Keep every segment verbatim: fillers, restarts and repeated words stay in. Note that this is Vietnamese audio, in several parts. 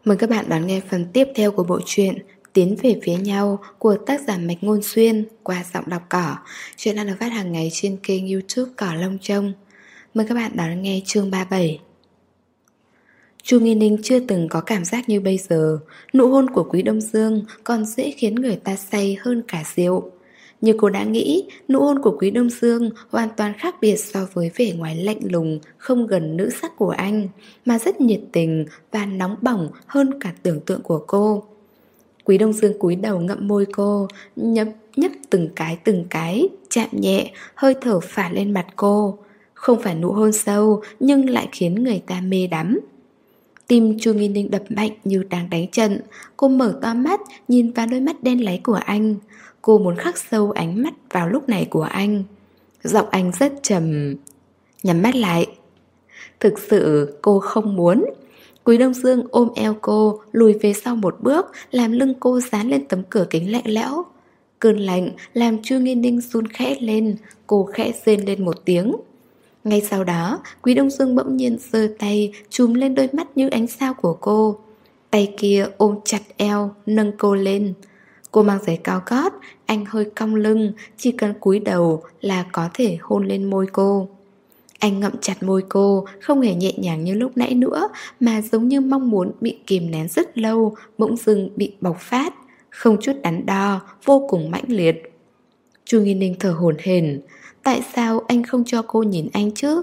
Mời các bạn đón nghe phần tiếp theo của bộ truyện Tiến về phía nhau của tác giả Mạch Ngôn Xuyên qua giọng đọc Cỏ. Chuyện đang được phát hàng ngày trên kênh YouTube Cỏ Lông Trông. Mời các bạn đón nghe chương ba mươi bảy. Chu Nghi Ninh chưa từng có cảm giác như bây giờ. Nụ hôn của Quý Đông Dương còn dễ khiến người ta say hơn cả rượu. Như cô đã nghĩ, nụ hôn của Quý Đông Dương hoàn toàn khác biệt so với vẻ ngoài lạnh lùng, không gần nữ sắc của anh, mà rất nhiệt tình và nóng bỏng hơn cả tưởng tượng của cô. Quý Đông Dương cúi đầu ngậm môi cô, nhấp nhấp từng cái từng cái, chạm nhẹ, hơi thở phả lên mặt cô. Không phải nụ hôn sâu, nhưng lại khiến người ta mê đắm. Tim Chu Nghi Ninh đập mạnh như đang đánh trận. Cô mở to mắt, nhìn vào đôi mắt đen láy của anh. Cô muốn khắc sâu ánh mắt vào lúc này của anh. Giọng anh rất trầm. Nhắm mắt lại. Thực sự cô không muốn. Quý Đông Dương ôm eo cô, lùi về sau một bước, làm lưng cô dán lên tấm cửa kính lạnh lẽo. Cơn lạnh làm Chu Nghi Ninh run khẽ lên. Cô khẽ rên lên một tiếng. Ngay sau đó, Quý Đông Dương bỗng nhiên giơ tay chùm lên đôi mắt như ánh sao của cô. Tay kia ôm chặt eo, nâng cô lên. Cô mang giày cao gót, anh hơi cong lưng, chỉ cần cúi đầu là có thể hôn lên môi cô. Anh ngậm chặt môi cô, không hề nhẹ nhàng như lúc nãy nữa, mà giống như mong muốn bị kìm nén rất lâu, bỗng dưng bị bộc phát, không chút đắn đo, vô cùng mãnh liệt. Chu Nghi Ninh thở hổn hển. Tại sao anh không cho cô nhìn anh chứ?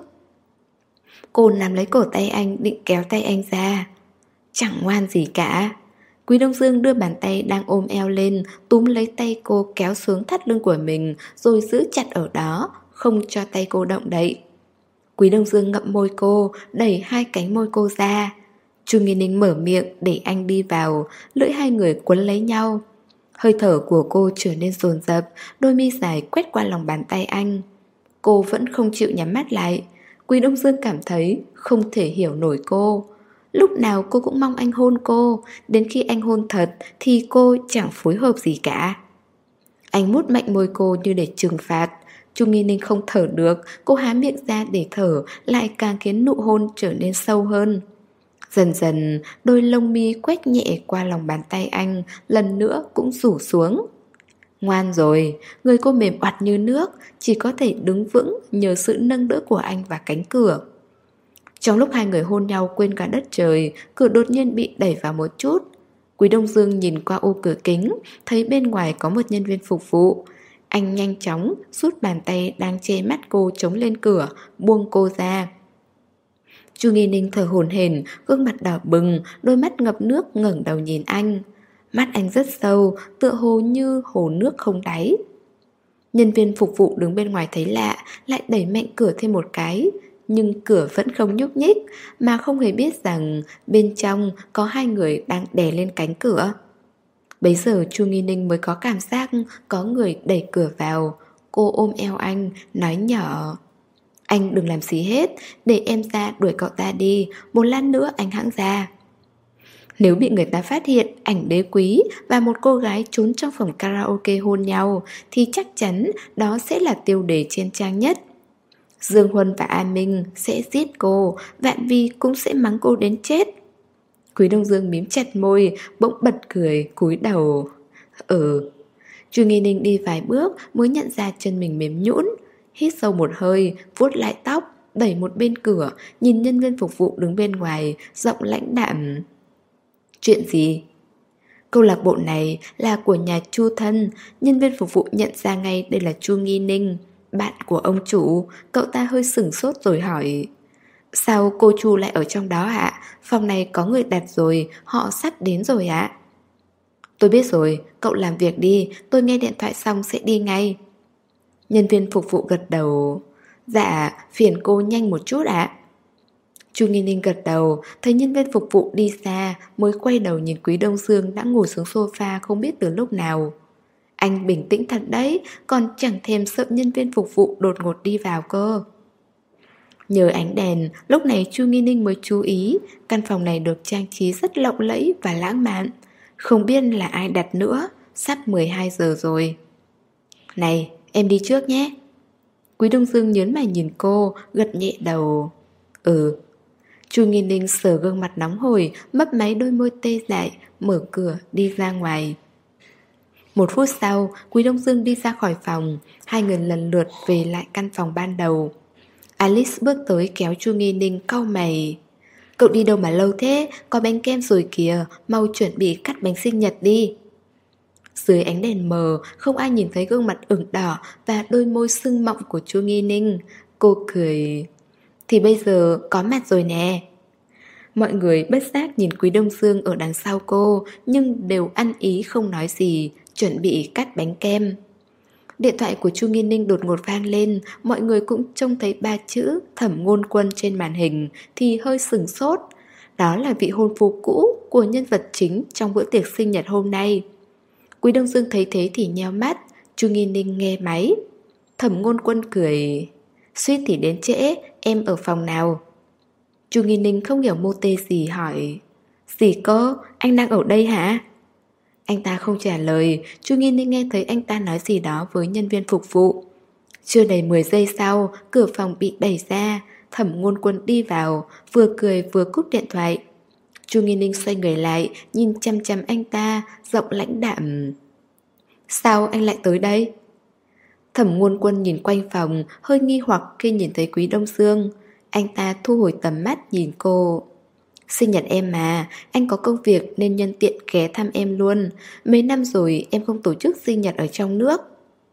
Cô nắm lấy cổ tay anh, định kéo tay anh ra. Chẳng ngoan gì cả. Quý Đông Dương đưa bàn tay đang ôm eo lên, túm lấy tay cô kéo xuống thắt lưng của mình, rồi giữ chặt ở đó, không cho tay cô động đậy. Quý Đông Dương ngậm môi cô, đẩy hai cánh môi cô ra. Chu Nghi Ninh mở miệng để anh đi vào, lưỡi hai người quấn lấy nhau. Hơi thở của cô trở nên dồn dập, đôi mi dài quét qua lòng bàn tay anh. Cô vẫn không chịu nhắm mắt lại. Quý Đông Dương cảm thấy không thể hiểu nổi cô. Lúc nào cô cũng mong anh hôn cô, đến khi anh hôn thật thì cô chẳng phối hợp gì cả. Anh mút mạnh môi cô như để trừng phạt. Chu Nghi Ninh không thở được, cô há miệng ra để thở, lại càng khiến nụ hôn trở nên sâu hơn. Dần dần, đôi lông mi quét nhẹ qua lòng bàn tay anh, lần nữa cũng rủ xuống. Ngoan rồi, người cô mềm oặt như nước, chỉ có thể đứng vững nhờ sự nâng đỡ của anh và cánh cửa. Trong lúc hai người hôn nhau quên cả đất trời, cửa đột nhiên bị đẩy vào một chút. Quý Đông Dương nhìn qua ô cửa kính, thấy bên ngoài có một nhân viên phục vụ. Anh nhanh chóng rút bàn tay đang che mắt cô chống lên cửa, buông cô ra. Chu Nghi Ninh thở hổn hển, gương mặt đỏ bừng, đôi mắt ngập nước ngẩng đầu nhìn anh. Mắt anh rất sâu, tựa hồ như hồ nước không đáy. Nhân viên phục vụ đứng bên ngoài thấy lạ, lại đẩy mạnh cửa thêm một cái. Nhưng cửa vẫn không nhúc nhích, mà không hề biết rằng bên trong có hai người đang đè lên cánh cửa. Bấy giờ Chu Nghi Ninh mới có cảm giác có người đẩy cửa vào. Cô ôm eo anh, nói nhỏ: Anh đừng làm gì hết, để em ra đuổi cậu ta đi, một lát nữa anh hẵng ra. Nếu bị người ta phát hiện ảnh Đế Quý và một cô gái trốn trong phòng karaoke hôn nhau, thì chắc chắn đó sẽ là tiêu đề trên trang nhất. Dương Huân và An Minh sẽ giết cô, Vạn Vi cũng sẽ mắng cô đến chết. Quý Đông Dương mím chặt môi, bỗng bật cười, cúi đầu. Ừ. Chu Nghi Ninh đi vài bước mới nhận ra chân mình mềm nhũn. Hít sâu một hơi, vuốt lại tóc, đẩy một bên cửa, nhìn nhân viên phục vụ đứng bên ngoài, giọng lãnh đạm. Chuyện gì? Câu lạc bộ này là của nhà Chu thân. Nhân viên phục vụ nhận ra ngay đây là Chu Nghi Ninh, bạn của ông chủ. Cậu ta hơi sửng sốt rồi hỏi: Sao cô Chu lại ở trong đó ạ? Phòng này có người đặt rồi, họ sắp đến rồi ạ. Tôi biết rồi, cậu làm việc đi, tôi nghe điện thoại xong sẽ đi ngay. Nhân viên phục vụ gật đầu. Dạ, phiền cô nhanh một chút ạ. Chu Nghi Ninh gật đầu, thấy nhân viên phục vụ đi xa, mới quay đầu nhìn Quý Đông Dương đã ngồi xuống sofa không biết từ lúc nào. Anh bình tĩnh thật đấy, còn chẳng thèm sợ nhân viên phục vụ đột ngột đi vào cơ. Nhờ ánh đèn, lúc này Chu Nghi Ninh mới chú ý, căn phòng này được trang trí rất lộng lẫy và lãng mạn. Không biết là ai đặt nữa, sắp mười hai giờ rồi. Này, em đi trước nhé. Quý Đông Dương nhớn mày nhìn cô, gật nhẹ đầu. Ừ. Chu Nghi Ninh sờ gương mặt nóng hổi, mấp máy đôi môi tê dại, mở cửa đi ra ngoài. Một phút sau, Quý Đông Dương đi ra khỏi phòng, hai người lần lượt về lại căn phòng ban đầu. Alice bước tới kéo Chu Nghi Ninh cau mày. Cậu đi đâu mà lâu thế, có bánh kem rồi kìa, mau chuẩn bị cắt bánh sinh nhật đi. Dưới ánh đèn mờ, không ai nhìn thấy gương mặt ửng đỏ và đôi môi sưng mọng của Chu Nghi Ninh. Cô cười. Thì bây giờ có mặt rồi nè. Mọi người bất giác nhìn Quý Đông Dương ở đằng sau cô, nhưng đều ăn ý không nói gì, chuẩn bị cắt bánh kem. Điện thoại của Chu Nghi Ninh đột ngột vang lên, mọi người cũng trông thấy ba chữ Thẩm Ngôn Quân trên màn hình thì hơi sửng sốt. Đó là vị hôn phu cũ của nhân vật chính trong bữa tiệc sinh nhật hôm nay. Quý Đông Dương thấy thế thì nheo mắt. Chu Nghi Ninh nghe máy. Thẩm Ngôn Quân cười. Suýt thì đến trễ, em ở phòng nào? Chu Nghi Ninh không hiểu mô tê gì hỏi. Gì cơ, anh đang ở đây hả? Anh ta không trả lời. Chu Nghi Ninh nghe thấy anh ta nói gì đó với nhân viên phục vụ. Chưa đầy mười giây sau, cửa phòng bị đẩy ra. Thẩm Ngôn Quân đi vào, vừa cười vừa cúp điện thoại. Chu Nghi Ninh xoay người lại, nhìn chăm chăm anh ta, giọng lãnh đạm. Sao anh lại tới đây? Thẩm Ngôn Quân nhìn quanh phòng, hơi nghi hoặc khi nhìn thấy Quý Đông Dương. Anh ta thu hồi tầm mắt nhìn cô. Sinh nhật em mà, anh có công việc nên nhân tiện ghé thăm em luôn. Mấy năm rồi em không tổ chức sinh nhật ở trong nước.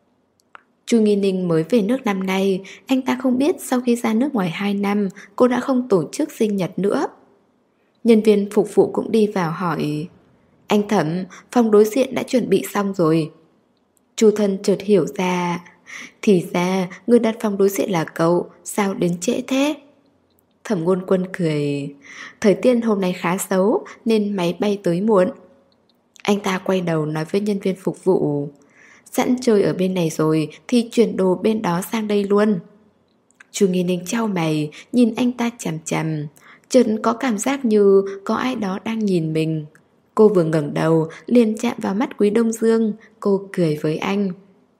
Chu Nghi Ninh mới về nước năm nay. Anh ta không biết sau khi ra nước ngoài hai năm, cô đã không tổ chức sinh nhật nữa. Nhân viên phục vụ cũng đi vào hỏi. Anh Thẩm, phòng đối diện đã chuẩn bị xong rồi. Chu Thân chợt hiểu ra. Thì ra người đặt phòng đối diện là cậu, sao đến trễ thế? Thẩm Ngôn Quân cười. Thời tiết hôm nay khá xấu nên máy bay tới muộn. Anh ta quay đầu nói với nhân viên phục vụ. Sẵn chơi ở bên này rồi thì chuyển đồ bên đó sang đây luôn. Chu Nghi Ninh chau mày, nhìn anh ta chằm chằm. Chợt có cảm giác như có ai đó đang nhìn mình. Cô vừa ngẩng đầu liền chạm vào mắt Quý Đông Dương. Cô cười với anh.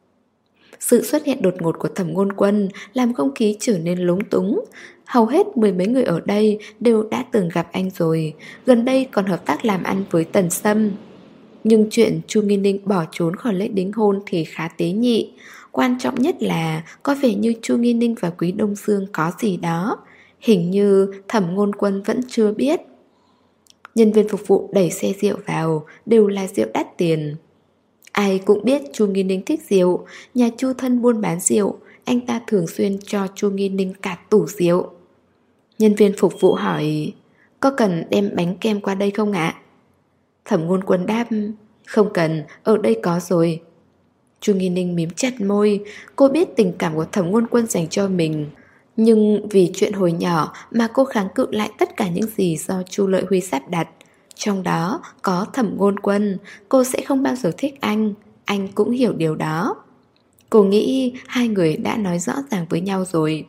Sự xuất hiện đột ngột của Thẩm Ngôn Quân làm không khí trở nên lúng túng. Hầu hết mười mấy người ở đây đều đã từng gặp anh rồi. Gần đây còn hợp tác làm ăn với Tần Sâm. Nhưng chuyện Chu Nghi Ninh bỏ trốn khỏi lễ đính hôn thì khá tế nhị. Quan trọng nhất là có vẻ như Chu Nghi Ninh và Quý Đông Dương có gì đó. Hình như Thẩm Ngôn Quân vẫn chưa biết. Nhân viên phục vụ đẩy xe rượu vào, đều là rượu đắt tiền. Ai cũng biết Chu Nghi Ninh thích rượu. Nhà Chu Thân buôn bán rượu, anh ta thường xuyên cho Chu Nghi Ninh cả tủ rượu. Nhân viên phục vụ hỏi, có cần đem bánh kem qua đây không ạ? Thẩm Ngôn Quân đáp, không cần, ở đây có rồi. Chu Nghi Ninh mím chặt môi. Cô biết tình cảm của Thẩm Ngôn Quân dành cho mình, nhưng vì chuyện hồi nhỏ mà cô kháng cự lại tất cả những gì do Chu Lợi Huy sắp đặt. Trong đó có Thẩm Ngôn Quân. Cô sẽ không bao giờ thích anh. Anh cũng hiểu điều đó. Cô nghĩ hai người đã nói rõ ràng với nhau rồi.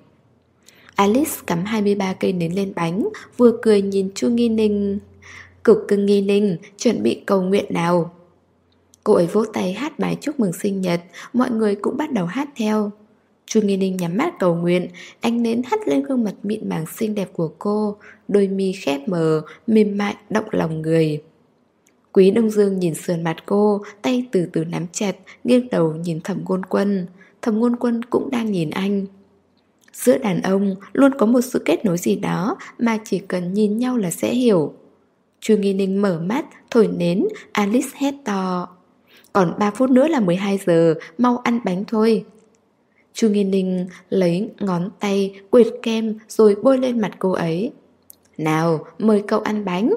Alice cắm hai mươi ba cây nến lên bánh, vừa cười nhìn Chu Nghi Ninh. Cực cưng Nghi Ninh, chuẩn bị cầu nguyện nào. Cô ấy vỗ tay hát bài chúc mừng sinh nhật. Mọi người cũng bắt đầu hát theo. Chu Nghi Ninh nhắm mắt cầu nguyện. Ánh nến hắt lên gương mặt mịn màng xinh đẹp của cô. Đôi mi khép mờ, mềm mại động lòng người. Quý Đông Dương nhìn sườn mặt cô, tay từ từ nắm chặt, nghiêng đầu nhìn Thẩm Ngôn Quân. Thẩm Ngôn Quân cũng đang nhìn anh. Giữa đàn ông luôn có một sự kết nối gì đó mà chỉ cần nhìn nhau là sẽ hiểu. Chu Nghi Ninh mở mắt, thổi nến. Alice hét to, còn ba phút nữa là mười hai giờ, mau ăn bánh thôi. Chu Nghi Ninh lấy ngón tay quệt kem rồi bôi lên mặt cô ấy. Nào, mời cậu ăn bánh.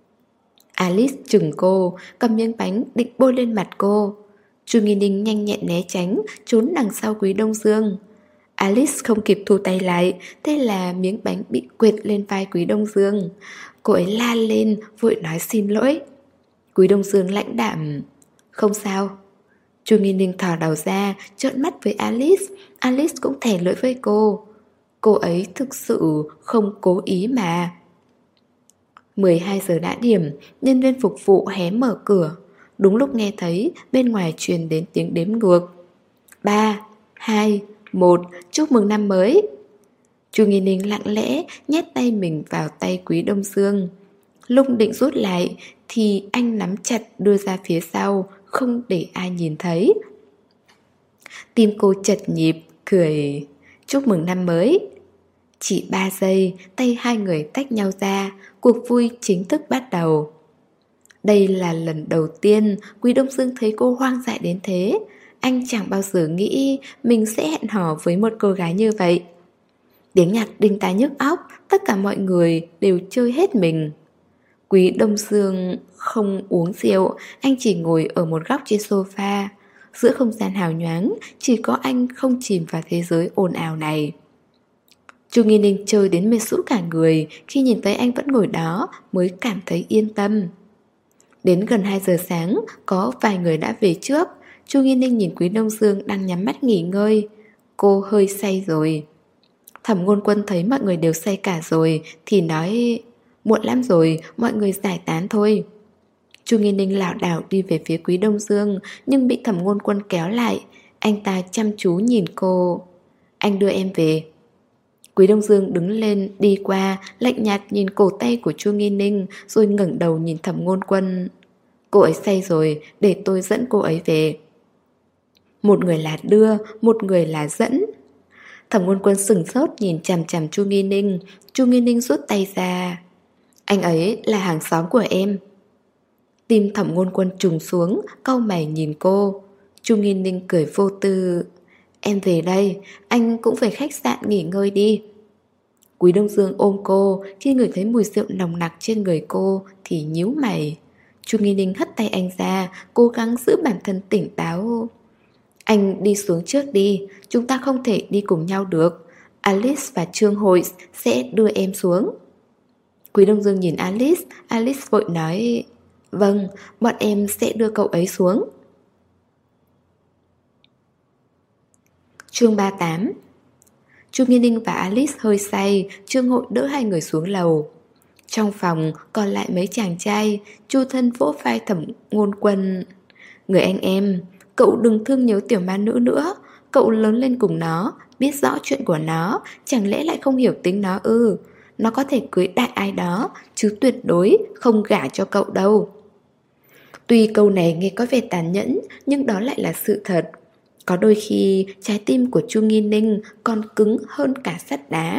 Alice chừng cô, cầm miếng bánh định bôi lên mặt cô. Chu Nghi Ninh nhanh nhẹn né tránh, trốn đằng sau Quý Đông Dương. Alice không kịp thu tay lại, thế là miếng bánh bị quệt lên vai Quý Đông Dương. Cô ấy la lên, vội nói xin lỗi. Quý Đông Dương lãnh đạm, không sao. Chu Nghi Ninh thò đầu ra, trợn mắt với Alice. Alice cũng thè lưỡi với cô. Cô ấy thực sự không cố ý mà. mười hai giờ đã điểm, nhân viên phục vụ hé mở cửa. Đúng lúc nghe thấy bên ngoài truyền đến tiếng đếm ngược. Ba, hai, một, chúc mừng năm mới. Chu Nghi Ninh lặng lẽ nhét tay mình vào tay Quý Đông Dương. Lúc định rút lại thì anh nắm chặt đưa ra phía sau, không để ai nhìn thấy. Tim cô chật nhịp, cười chúc mừng năm mới. Chỉ ba giây, tay hai người tách nhau ra, cuộc vui chính thức bắt đầu. Đây là lần đầu tiên Quý Đông Dương thấy cô hoang dại đến thế. Anh chẳng bao giờ nghĩ mình sẽ hẹn hò với một cô gái như vậy. Tiếng nhạc đinh tai nhức óc, tất cả mọi người đều chơi hết mình. Quý Đông Dương không uống rượu, anh chỉ ngồi ở một góc trên sofa. Giữa không gian hào nhoáng, chỉ có anh không chìm vào thế giới ồn ào này. Chu Nghi Ninh chơi đến mệt sũ cả người, khi nhìn thấy anh vẫn ngồi đó mới cảm thấy yên tâm. Đến gần hai giờ sáng, có vài người đã về trước. Chu Nghi Ninh nhìn Quý Đông Dương đang nhắm mắt nghỉ ngơi. Cô hơi say rồi. Thẩm Ngôn Quân thấy mọi người đều say cả rồi thì nói muộn lắm rồi, mọi người giải tán thôi. Chu Nghi Ninh lảo đảo đi về phía Quý Đông Dương, nhưng bị Thẩm Ngôn Quân kéo lại. Anh ta chăm chú nhìn cô. Anh đưa em về. Quý Đông Dương đứng lên đi qua, lạnh nhạt nhìn cổ tay của Chu Nghi Ninh, rồi ngẩng đầu nhìn Thẩm Ngôn Quân. Cô ấy say rồi, để tôi dẫn cô ấy về. Một người là đưa, một người là dẫn. Thẩm Ngôn Quân sửng sốt nhìn chằm chằm Chu Nghi Ninh. Chu Nghi Ninh rút tay ra. Anh ấy là hàng xóm của em. Tim Thẩm Ngôn Quân trùng xuống, cau mày nhìn cô. Chu Nghi Ninh cười vô tư. Em về đây, anh cũng về khách sạn nghỉ ngơi đi. Quý Đông Dương ôm cô, khi ngửi thấy mùi rượu nồng nặc trên người cô thì nhíu mày. Chu Nghi Ninh hất tay anh ra, cố gắng giữ bản thân tỉnh táo. Anh đi xuống trước đi, chúng ta không thể đi cùng nhau được. Alice và Trương Hội sẽ đưa em xuống. Quý Đông Dương nhìn Alice, Alice vội nói vâng, bọn em sẽ đưa cậu ấy xuống. Chương ba mươi tám. Chu Nghi Ninh và Alice hơi say, Trương Hội đỡ hai người xuống lầu. Trong phòng còn lại mấy chàng trai. Chu Thân vỗ vai Thẩm Ngôn Quân. Người anh em, cậu đừng thương nhớ tiểu ma nữ nữa. Cậu lớn lên cùng nó, biết rõ chuyện của nó, chẳng lẽ lại không hiểu tính nó ư? Nó có thể cưới đại ai đó, chứ tuyệt đối không gả cho cậu đâu. Tuy câu này nghe có vẻ tàn nhẫn, nhưng đó lại là sự thật. Có đôi khi trái tim của Chu Nghi Ninh còn cứng hơn cả sắt đá.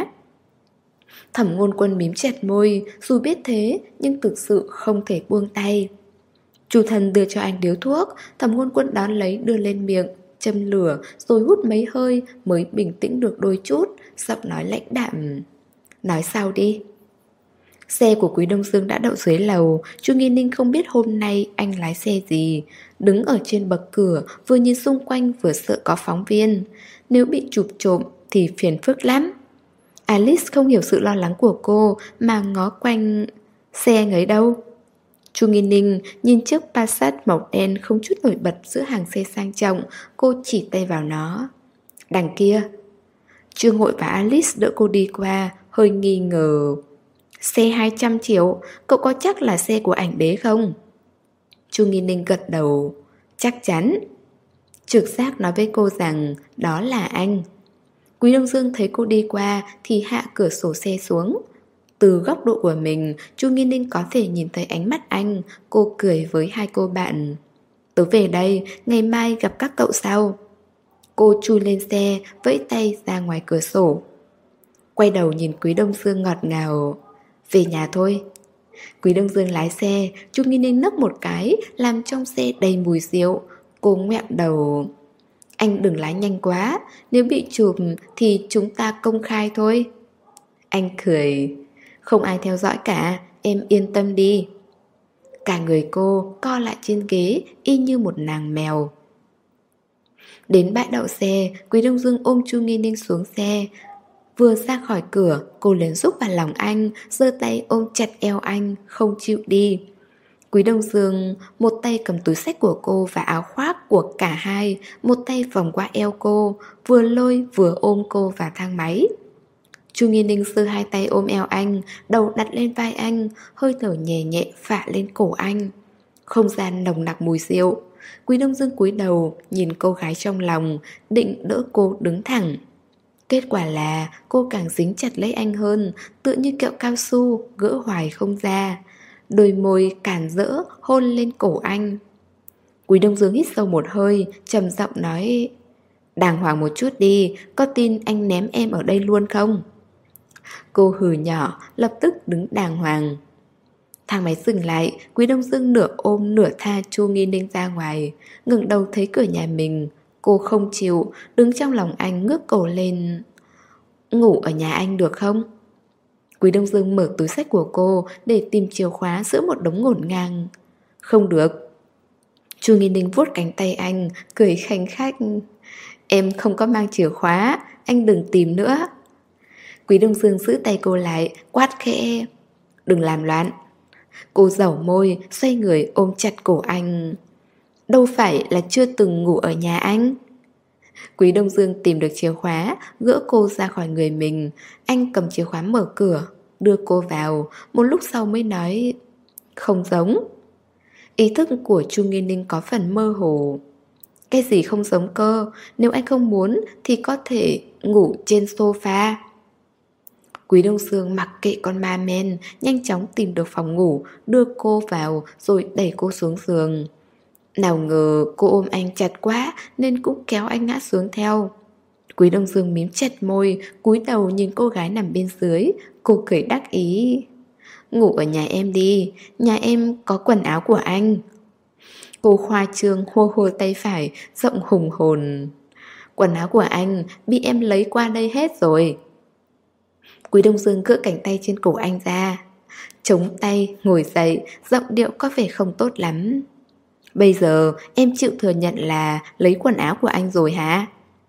Thẩm Ngôn Quân mím chặt môi, dù biết thế nhưng thực sự không thể buông tay. Chu Thần đưa cho anh điếu thuốc, Thẩm Ngôn Quân đón lấy đưa lên miệng, châm lửa rồi hút mấy hơi mới bình tĩnh được đôi chút, giọng nói lãnh đạm. Nói sau đi. Xe của Quý Đông Dương đã đậu dưới lầu. Chu Nghi Ninh không biết hôm nay anh lái xe gì. Đứng ở trên bậc cửa, vừa nhìn xung quanh vừa sợ có phóng viên. Nếu bị chụp trộm thì phiền phức lắm. Alice không hiểu sự lo lắng của cô mà ngó quanh. Xe anh ấy đâu? Chu Nghi Ninh nhìn chiếc Passat màu đen không chút nổi bật giữa hàng xe sang trọng. Cô chỉ tay vào nó. Đằng kia. Trương Hội và Alice đỡ cô đi qua, hơi nghi ngờ. Xe hai trăm triệu, cậu có chắc là xe của ảnh đế không? Chu Nghi Ninh gật đầu. Chắc chắn. Trực giác nói với cô rằng đó là anh. Quý Đông Dương thấy cô đi qua thì hạ cửa sổ xe xuống. Từ góc độ của mình, Chu Nghi Ninh có thể nhìn thấy ánh mắt anh. Cô cười với hai cô bạn. Tớ về đây, ngày mai gặp các cậu sau. Cô chui lên xe, vẫy tay ra ngoài cửa sổ. Quay đầu nhìn Quý Đông Dương ngọt ngào. Về nhà thôi. Quý Đông Dương lái xe, Chu Nghi Ninh nấc một cái, làm trong xe đầy mùi rượu. Cô ngoẹo đầu. Anh đừng lái nhanh quá, nếu bị chụp thì chúng ta công khai thôi. Anh cười. Không ai theo dõi cả, em yên tâm đi. Cả người cô co lại trên ghế, y như một nàng mèo. Đến bãi đậu xe, Quý Đông Dương ôm Chu Nghi Ninh xuống xe. Vừa ra khỏi cửa, cô liền rúc vào lòng anh, giơ tay ôm chặt eo anh, không chịu đi. Quý Đông Dương một tay cầm túi xách của cô và áo khoác của cả hai, một tay vòng qua eo cô, vừa lôi vừa ôm cô vào thang máy. Chu Nghi Ninh giơ hai tay ôm eo anh, đầu đặt lên vai anh, hơi thở nhẹ nhẹ phả lên cổ anh. Không gian nồng nặc mùi rượu. Quý Đông Dương cúi đầu nhìn cô gái trong lòng, định đỡ cô đứng thẳng. Kết quả là cô càng dính chặt lấy anh hơn, tựa như kẹo cao su, gỡ hoài không ra. Đôi môi cản rỡ hôn lên cổ anh. Quý Đông Dương hít sâu một hơi, trầm giọng nói: đàng hoàng một chút đi, có tin anh ném em ở đây luôn không? Cô hừ nhỏ, lập tức đứng đàng hoàng. Thang máy dừng lại, Quý Đông Dương nửa ôm nửa tha Chu Nghi Ninh ra ngoài, ngẩng đầu thấy cửa nhà mình. Cô không chịu, đứng trong lòng anh ngước cổ lên. Ngủ ở nhà anh được không? Quý Đông Dương mở túi xách của cô để tìm chìa khóa giữa một đống ngổn ngang. Không được. Chu Nghi Ninh vuốt cánh tay anh, cười khanh khách. Em không có mang chìa khóa, anh đừng tìm nữa. Quý Đông Dương giữ tay cô lại, quát khẽ. Đừng làm loạn. Cô dẩu môi, xoay người ôm chặt cổ anh. Đâu phải là chưa từng ngủ ở nhà anh. Quý Đông Dương tìm được chìa khóa, gỡ cô ra khỏi người mình. Anh cầm chìa khóa mở cửa, đưa cô vào. Một lúc sau mới nói: không giống. Ý thức của Chu Nghi Ninh có phần mơ hồ. Cái gì không giống cơ? Nếu anh không muốn thì có thể ngủ trên sofa. Quý Đông Dương mặc kệ con ma men, nhanh chóng tìm được phòng ngủ, đưa cô vào rồi đẩy cô xuống giường. Nào ngờ cô ôm anh chặt quá nên cũng kéo anh ngã xuống theo. Quý Đông Dương mím chặt môi, cúi đầu nhìn cô gái nằm bên dưới. Cô cười đắc ý. Ngủ ở nhà em đi, nhà em có quần áo của anh. Cô khoa trương hô hô tay phải, giọng hùng hồn. Quần áo của anh bị em lấy qua đây hết rồi. Quý Đông Dương gỡ cánh tay trên cổ anh ra, chống tay, ngồi dậy, giọng điệu có vẻ không tốt lắm. Bây giờ em chịu thừa nhận là lấy quần áo của anh rồi hả?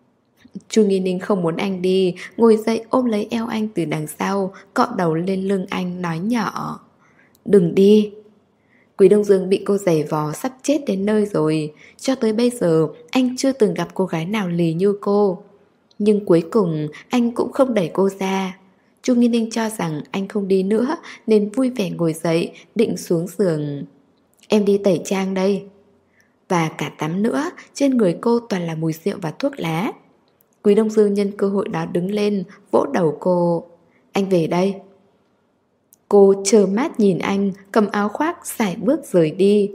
Chu Nghi Ninh không muốn anh đi, ngồi dậy ôm lấy eo anh từ đằng sau, cọ đầu lên lưng anh nói nhỏ. Đừng đi. Quý Đông Dương bị cô giày vò sắp chết đến nơi rồi. Cho tới bây giờ anh chưa từng gặp cô gái nào lì như cô. Nhưng cuối cùng anh cũng không đẩy cô ra. Chu Nghi Ninh cho rằng anh không đi nữa nên vui vẻ ngồi dậy, định xuống giường. Em đi tẩy trang đây. Và cả tắm nữa, trên người cô toàn là mùi rượu và thuốc lá. Quý Đông Dương nhân cơ hội đó đứng lên, vỗ đầu cô. Anh về đây. Cô trơ mắt nhìn anh, cầm áo khoác, sải bước rời đi.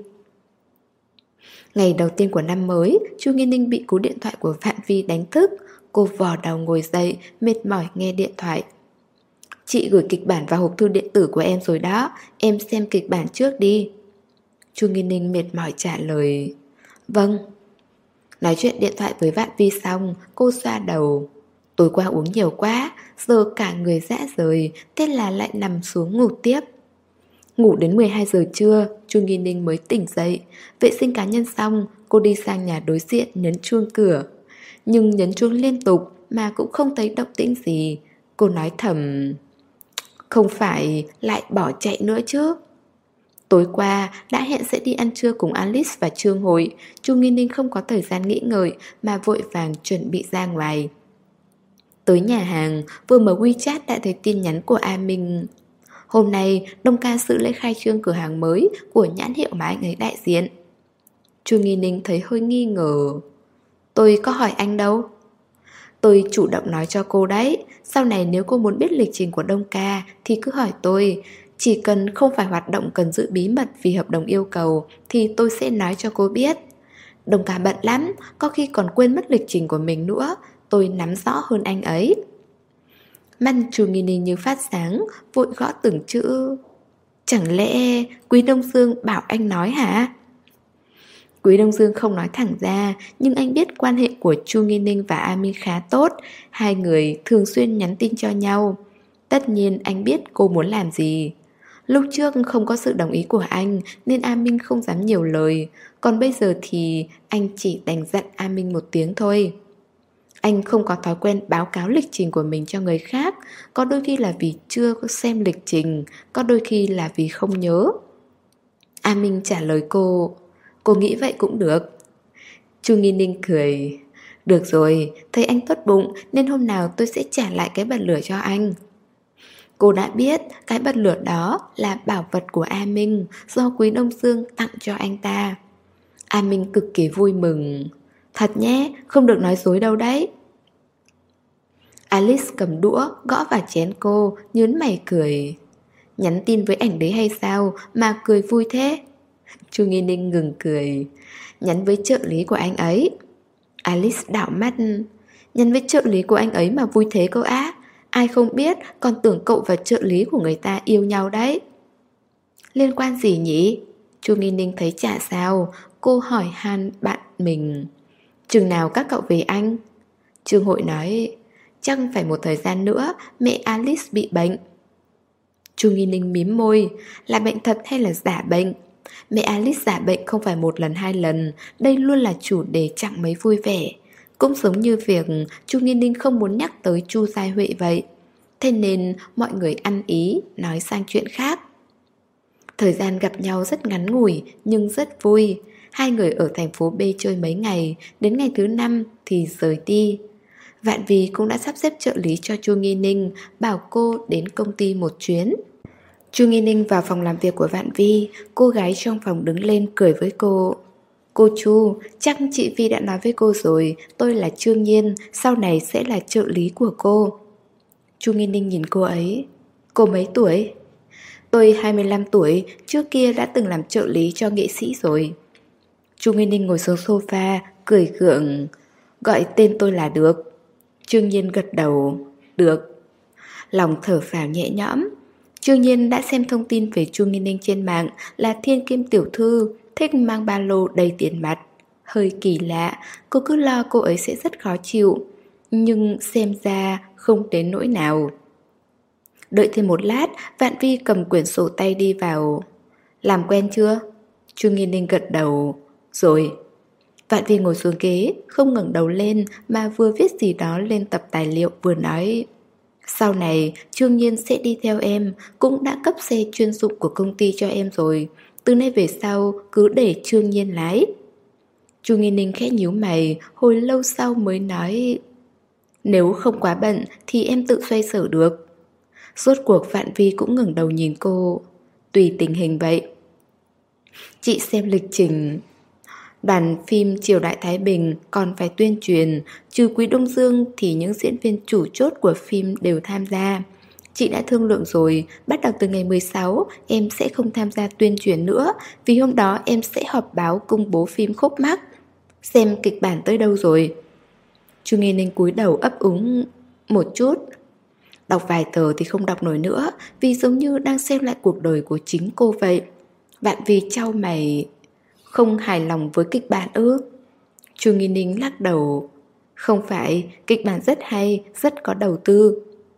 Ngày đầu tiên của năm mới, Chu Nghi Ninh bị cú điện thoại của Vạn Vi đánh thức. Cô vò đầu ngồi dậy, mệt mỏi nghe điện thoại. Chị gửi kịch bản vào hộp thư điện tử của em rồi đó, em xem kịch bản trước đi. Chu Nghi Ninh mệt mỏi trả lời. Vâng. Nói chuyện điện thoại với Vạn Vi xong, cô xoa đầu. Tối qua uống nhiều quá, giờ cả người rã rời, thế là lại nằm xuống ngủ tiếp. Ngủ đến mười hai giờ trưa, Chu Nghi Ninh mới tỉnh dậy. Vệ sinh cá nhân xong, cô đi sang nhà đối diện nhấn chuông cửa. Nhưng nhấn chuông liên tục mà cũng không thấy động tĩnh gì. Cô nói thầm, không phải lại bỏ chạy nữa chứ. Tối qua đã hẹn sẽ đi ăn trưa cùng Alice và Trương Hội. Chu Nghi Ninh không có thời gian nghĩ ngợi mà vội vàng chuẩn bị ra ngoài. Tới nhà hàng, vừa mở WeChat đã thấy tin nhắn của A Minh. Hôm nay Đông ca dự lễ khai trương cửa hàng mới của nhãn hiệu mà anh ấy đại diện. Chu Nghi Ninh thấy hơi nghi ngờ. Tôi có hỏi anh đâu. Tôi chủ động nói cho cô đấy. Sau này nếu cô muốn biết lịch trình của Đông ca thì cứ hỏi tôi. Chỉ cần không phải hoạt động cần giữ bí mật vì hợp đồng yêu cầu thì tôi sẽ nói cho cô biết. Đông ca bận lắm, có khi còn quên mất lịch trình của mình nữa. Tôi nắm rõ hơn anh ấy. Mắt Chu Nghi Ninh như phát sáng, vội gõ từng chữ. Chẳng lẽ Quý Đông Dương bảo anh nói hả? Quý Đông Dương không nói thẳng ra, nhưng anh biết quan hệ của Chu Nghi Ninh và A Minh khá tốt. Hai người thường xuyên nhắn tin cho nhau. Tất nhiên anh biết cô muốn làm gì. Lúc trước không có sự đồng ý của anh nên A Minh không dám nhiều lời. Còn bây giờ thì anh chỉ đành dặn A Minh một tiếng thôi. Anh không có thói quen báo cáo lịch trình của mình cho người khác. Có đôi khi là vì chưa có xem lịch trình, có đôi khi là vì không nhớ. A Minh trả lời cô, cô nghĩ vậy cũng được. Chu Nghi Ninh cười. Được rồi, thấy anh tốt bụng nên hôm nào tôi sẽ trả lại cái bật lửa cho anh. Cô đã biết cái bật lửa đó là bảo vật của A Minh, do Quý Đông Dương tặng cho anh ta. A Minh cực kỳ vui mừng. Thật nhé, không được nói dối đâu đấy. Alice cầm đũa gõ vào chén cô, nhớn mày cười. Nhắn tin với ảnh đấy hay sao mà cười vui thế? Chu Nghi Ninh ngừng cười. Nhắn với trợ lý của anh ấy. Alice đảo mắt. Nhắn với trợ lý của anh ấy mà vui thế cơ á? Ai không biết, còn tưởng cậu và trợ lý của người ta yêu nhau đấy. Liên quan gì nhỉ? Chu Nghi Ninh thấy chả sao. Cô hỏi han bạn mình. Chừng nào các cậu về Anh? Trương Hội nói, chắc phải một thời gian nữa, mẹ Alice bị bệnh. Chu Nghi Ninh mím môi. Là bệnh thật hay là giả bệnh? Mẹ Alice giả bệnh không phải một lần hai lần. Đây luôn là chủ đề chẳng mấy vui vẻ. Cũng giống như việc Chu Nghi Ninh không muốn nhắc tới Chu Giai Huệ vậy. Thế nên mọi người ăn ý, nói sang chuyện khác. Thời gian gặp nhau rất ngắn ngủi nhưng rất vui. Hai người ở thành phố B chơi mấy ngày, đến ngày thứ năm thì rời đi. Vạn Vy cũng đã sắp xếp trợ lý cho Chu Nghi Ninh, bảo cô đến công ty một chuyến. Chu Nghi Ninh vào phòng làm việc của Vạn Vy, cô gái trong phòng đứng lên cười với cô. Cô Chu, chắc chị Vy đã nói với cô rồi, tôi là Trương Nhiên, sau này sẽ là trợ lý của cô. Chu Nghi Ninh nhìn cô ấy. Cô mấy tuổi? Tôi hai mươi lăm tuổi, trước kia đã từng làm trợ lý cho nghệ sĩ rồi. Chu Nghi Ninh ngồi xuống sofa, cười gượng. Gọi tên tôi là được. Trương Nhiên gật đầu. Được. Lòng thở phào nhẹ nhõm. Trương Nhiên đã xem thông tin về Chu Nghi Ninh trên mạng là thiên kim tiểu thư, thích mang ba lô đầy tiền mặt. Hơi kỳ lạ, cô cứ lo cô ấy sẽ rất khó chịu. Nhưng xem ra không đến nỗi nào. Đợi thêm một lát, Vạn Vy cầm quyển sổ tay đi vào. Làm quen chưa? Chu Nghi Ninh gật đầu. Rồi. Vạn Vy ngồi xuống ghế, không ngẩng đầu lên mà vừa viết gì đó lên tập tài liệu vừa nói. Sau này Trương Nhiên sẽ đi theo em, cũng đã cấp xe chuyên dụng của công ty cho em rồi. Từ nay về sau cứ để Trương Nhiên lái. Chu Nghi Ninh khẽ nhíu mày, hồi lâu sau mới nói. Nếu không quá bận thì em tự xoay sở được. Rốt cuộc Vạn Vy cũng ngẩng đầu nhìn cô. Tùy tình hình vậy. Chị xem lịch trình. Đoàn phim Triều Đại Thái Bình còn phải tuyên truyền. Trừ Quý Đông Dương thì những diễn viên chủ chốt của phim đều tham gia. Chị đã thương lượng rồi, bắt đầu từ ngày mười sáu em sẽ không tham gia tuyên truyền nữa, vì hôm đó em sẽ họp báo công bố phim Khúc Mắc. Xem kịch bản tới đâu rồi? Chu Nghi Ninh cúi đầu ấp úng một chút. Đọc vài tờ thì không đọc nổi nữa, vì giống như đang xem lại cuộc đời của chính cô vậy. Vạn Vy chau mày. Không hài lòng với kịch bản ư? Chu Nghi Ninh lắc đầu. Không phải, kịch bản rất hay, rất có đầu tư.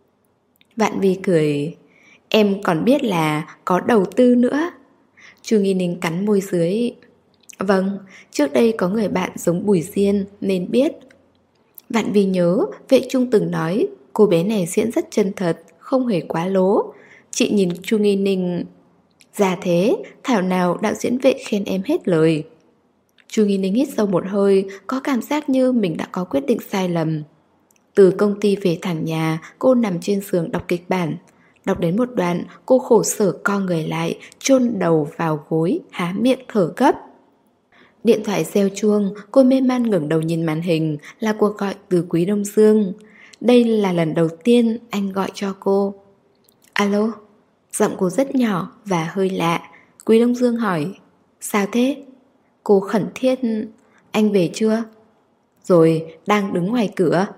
Vạn Vy cười. Em còn biết là có đầu tư nữa. Chu Nghi Ninh cắn môi dưới. Vâng, trước đây có người bạn giống Bùi Diên nên biết. Vạn Vy nhớ Vệ Trung từng nói cô bé này diễn rất chân thật, không hề quá lố. Chị nhìn Chu Nghi Ninh. Già thế, thảo nào đạo diễn Vệ khen em hết lời. Chu Nghi Ninh hít sâu một hơi, có cảm giác như mình đã có quyết định sai lầm. Từ công ty về thẳng nhà, cô nằm trên giường đọc kịch bản. Đọc đến một đoạn, cô khổ sở co người lại, chôn đầu vào gối, há miệng thở gấp. Điện thoại reo chuông, cô mê man ngẩng đầu nhìn màn hình, là cuộc gọi từ Quý Đông Dương. Đây là lần đầu tiên anh gọi cho cô. Alo? Giọng cô rất nhỏ và hơi lạ. Quý Đông Dương hỏi. Sao thế? Cô khẩn thiết. Anh về chưa? Rồi, đang đứng ngoài cửa.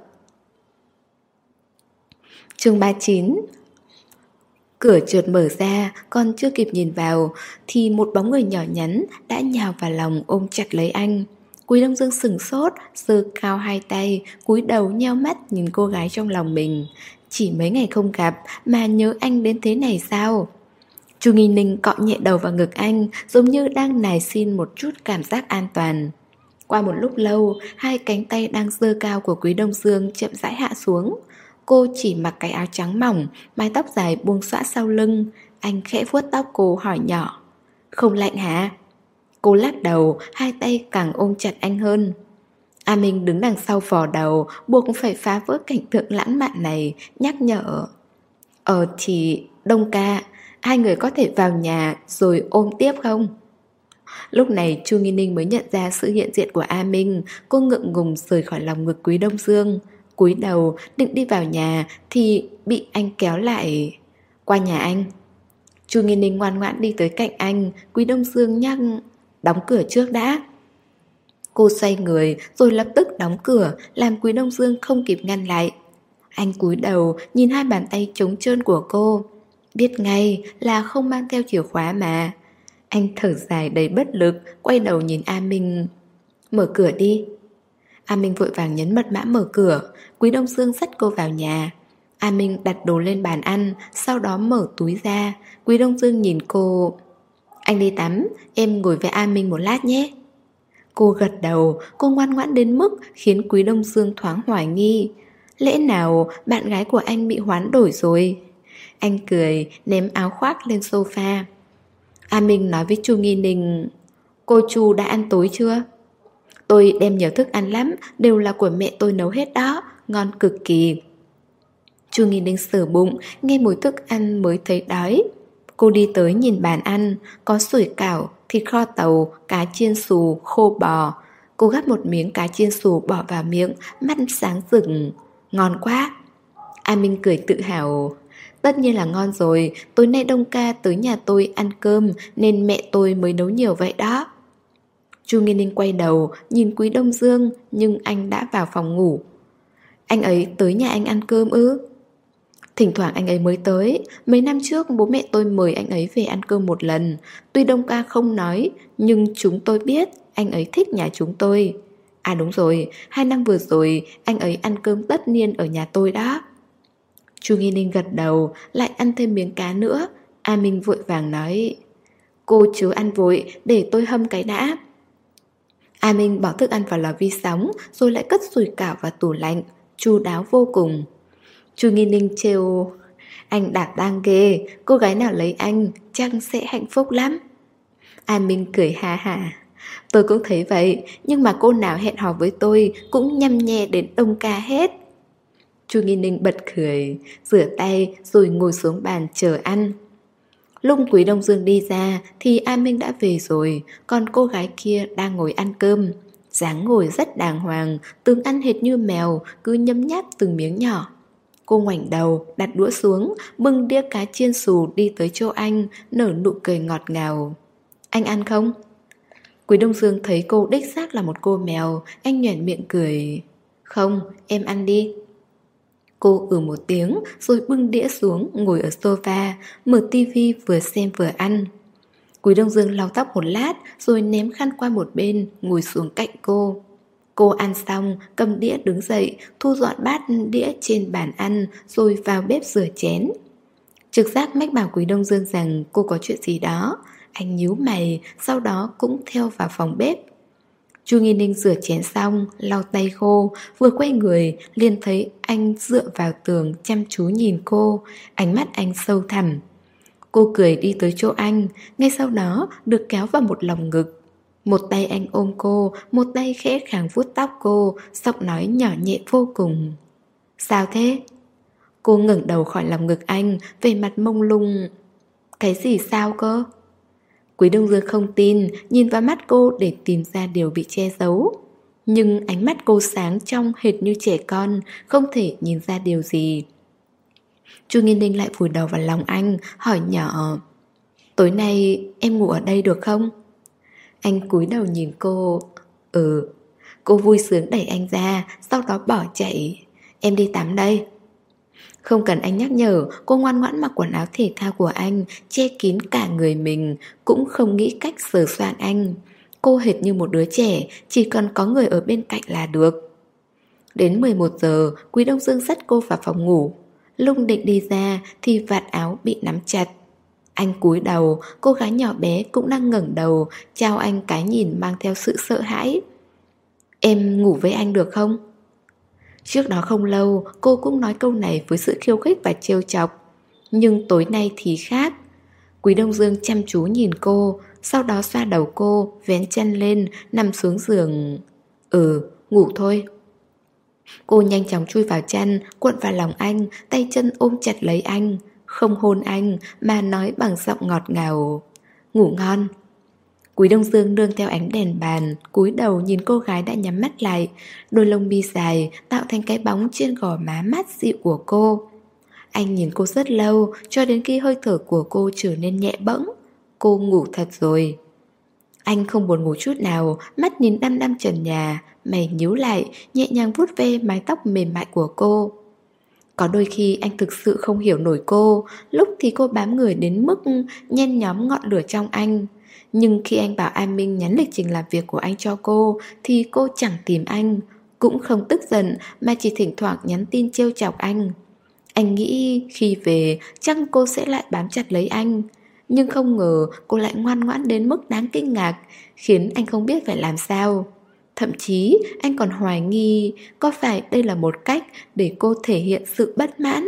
Chương ba mươi chín. Cửa chợt mở ra, còn chưa kịp nhìn vào thì một bóng người nhỏ nhắn đã nhào vào lòng ôm chặt lấy anh. Quý Đông Dương sửng sốt, giơ cao hai tay, cúi đầu nheo mắt nhìn cô gái trong lòng mình. Chỉ mấy ngày không gặp mà nhớ anh đến thế này sao? Chu Nghi Ninh cọ nhẹ đầu vào ngực anh, giống như đang nài xin một chút cảm giác an toàn. Qua một lúc lâu, hai cánh tay đang giơ cao của Quý Đông Dương chậm rãi hạ xuống. Cô chỉ mặc cái áo trắng mỏng, mái tóc dài buông xõa sau lưng. Anh khẽ vuốt tóc cô hỏi nhỏ. Không lạnh hả? Cô lắc đầu, hai tay càng ôm chặt anh hơn. A Minh đứng đằng sau vò đầu, buộc phải phá vỡ cảnh tượng lãng mạn này, nhắc nhở. Ờ thì Đông ca, hai người có thể vào nhà rồi ôm tiếp không? Lúc này Chu Nghi Ninh mới nhận ra sự hiện diện của A Minh. Cô ngượng ngùng rời khỏi lòng ngực Quý Đông Dương. cúi đầu định đi vào nhà thì bị anh kéo lại. Qua nhà anh. Chu Nghi Ninh ngoan ngoãn đi tới cạnh anh. Quý Đông Dương nhắc đóng cửa trước đã. Cô xoay người rồi lập tức đóng cửa, làm Quý Đông Dương không kịp ngăn lại. Anh cúi đầu nhìn hai bàn tay trống trơn của cô, biết ngay là không mang theo chìa khóa mà. Anh thở dài đầy bất lực, quay đầu nhìn A Minh. Mở cửa đi. A Minh vội vàng nhấn mật mã mở cửa. Quý Đông Dương dắt cô vào nhà. A Minh đặt đồ lên bàn ăn, sau đó mở túi ra. Quý Đông Dương nhìn cô. Anh đi tắm, em ngồi với A Minh một lát nhé. Cô gật đầu. Cô ngoan ngoãn đến mức khiến Quý Đông Dương thoáng hoài nghi. Lẽ nào bạn gái của anh bị hoán đổi rồi? Anh cười, ném áo khoác lên sofa. A Minh nói với Chu Nghi Ninh. Cô Chu đã ăn tối chưa? Tôi đem nhiều thức ăn lắm, đều là của mẹ tôi nấu hết đó, ngon cực kỳ. Chu Nghi Ninh sờ bụng, nghe mùi thức ăn mới thấy đói. Cô đi tới nhìn bàn ăn, có sủi cảo, thịt kho tàu, cá chiên xù, khô bò. Cô gắp một miếng cá chiên xù bỏ vào miệng, mắt sáng rực. Ngon quá. A Minh cười tự hào. Tất nhiên là ngon rồi, tối nay Đông ca tới nhà tôi ăn cơm nên mẹ tôi mới nấu nhiều vậy đó. Chu Nghi Ninh quay đầu, nhìn Quý Đông Dương, nhưng anh đã vào phòng ngủ. Anh ấy tới nhà anh ăn cơm ư? Thỉnh thoảng anh ấy mới tới. Mấy năm trước bố mẹ tôi mời anh ấy về ăn cơm một lần. Tuy Đông ca không nói, nhưng chúng tôi biết anh ấy thích nhà chúng tôi. À đúng rồi, hai năm vừa rồi anh ấy ăn cơm tất niên ở nhà tôi đó. Chu Nghi Ninh gật đầu, lại ăn thêm miếng cá nữa. A Minh vội vàng nói. Cô chứ ăn vội, để tôi hâm cái đã. A Minh bỏ thức ăn vào lò vi sóng, rồi lại cất sủi cảo vào tủ lạnh, chu đáo vô cùng. Chu Nghi Ninh trêu. Anh đảm đang ghê, cô gái nào lấy anh chắc sẽ hạnh phúc lắm. A Minh cười ha hả. Tôi cũng thấy vậy, nhưng mà cô nào hẹn hò với tôi cũng nhăm nhe đến Đông ca hết. Chu Nghi Ninh bật cười, rửa tay rồi ngồi xuống bàn chờ ăn. Lúc Quý Đông Dương đi ra thì A Minh đã về rồi, còn cô gái kia đang ngồi ăn cơm. Dáng ngồi rất đàng hoàng, tướng ăn hệt như mèo, cứ nhấm nháp từng miếng nhỏ. Cô ngoảnh đầu, đặt đũa xuống, bưng đĩa cá chiên xù đi tới chỗ anh, nở nụ cười ngọt ngào. Anh ăn không? Quý Đông Dương thấy cô đích xác là một cô mèo, anh nhoẻn miệng cười. Không, em ăn đi. Cô ừ một tiếng rồi bưng đĩa xuống, ngồi ở sofa, mở tivi vừa xem vừa ăn. Quý Đông Dương lau tóc một lát rồi ném khăn qua một bên, ngồi xuống cạnh cô. Cô ăn xong, cầm đĩa đứng dậy, thu dọn bát đĩa trên bàn ăn rồi vào bếp rửa chén. Trực giác mách bảo Quý Đông Dương rằng cô có chuyện gì đó. Anh nhíu mày, sau đó cũng theo vào phòng bếp. Chu Nghi Ninh rửa chén xong, lau tay khô, vừa quay người liền thấy anh dựa vào tường chăm chú nhìn cô, ánh mắt anh sâu thẳm. Cô cười đi tới chỗ anh, ngay sau đó được kéo vào một lòng ngực. Một tay anh ôm cô, một tay khẽ khàng vuốt tóc cô, giọng nói nhỏ nhẹ vô cùng. Sao thế? Cô ngẩng đầu khỏi lòng ngực anh, vẻ mặt mông lung. Cái gì sao cơ? Quý Đông Dương không tin, nhìn vào mắt cô để tìm ra điều bị che giấu. Nhưng ánh mắt cô sáng trong hệt như trẻ con, không thể nhìn ra điều gì. Chu Nghi Ninh lại vùi đầu vào lòng anh, hỏi nhỏ. Tối nay em ngủ ở đây được không? Anh cúi đầu nhìn cô. Ừ. Cô vui sướng đẩy anh ra, sau đó bỏ chạy. Em đi tắm đây. Không cần anh nhắc nhở, cô ngoan ngoãn mặc quần áo thể thao của anh, che kín cả người mình, cũng không nghĩ cách sờ soạn anh. Cô hệt như một đứa trẻ, chỉ cần có người ở bên cạnh là được. Đến mười một giờ, Quý Đông Dương dắt cô vào phòng ngủ. Lúc định đi ra thì vạt áo bị nắm chặt. Anh cúi đầu, cô gái nhỏ bé cũng đang ngẩng đầu, chào anh cái nhìn mang theo sự sợ hãi. Em ngủ với anh được không? Trước đó không lâu, cô cũng nói câu này với sự khiêu khích và trêu chọc. Nhưng tối nay thì khác. Quý Đông Dương chăm chú nhìn cô, sau đó xoa đầu cô, vén chân lên, nằm xuống giường. Ừ, ngủ thôi. Cô nhanh chóng chui vào chăn, cuộn vào lòng anh, tay chân ôm chặt lấy anh. Không hôn anh, mà nói bằng giọng ngọt ngào. Ngủ ngon. Quý Đông Dương nương theo ánh đèn bàn, cúi đầu nhìn cô gái đã nhắm mắt lại. Đôi lông mi dài tạo thành cái bóng trên gò má mát dịu của cô. Anh nhìn cô rất lâu, cho đến khi hơi thở của cô trở nên nhẹ bẫng. Cô ngủ thật rồi. Anh không buồn ngủ chút nào, mắt nhìn đăm đăm trần nhà, mày nhíu lại, nhẹ nhàng vuốt ve mái tóc mềm mại của cô. Có đôi khi anh thực sự không hiểu nổi cô, lúc thì cô bám người đến mức nhen nhóm ngọn lửa trong anh. Nhưng khi anh bảo A Minh nhắn lịch trình làm việc của anh cho cô, thì cô chẳng tìm anh, cũng không tức giận mà chỉ thỉnh thoảng nhắn tin trêu chọc anh. Anh nghĩ khi về chắc cô sẽ lại bám chặt lấy anh. Nhưng không ngờ cô lại ngoan ngoãn đến mức đáng kinh ngạc, khiến anh không biết phải làm sao. Thậm chí anh còn hoài nghi có phải đây là một cách để cô thể hiện sự bất mãn.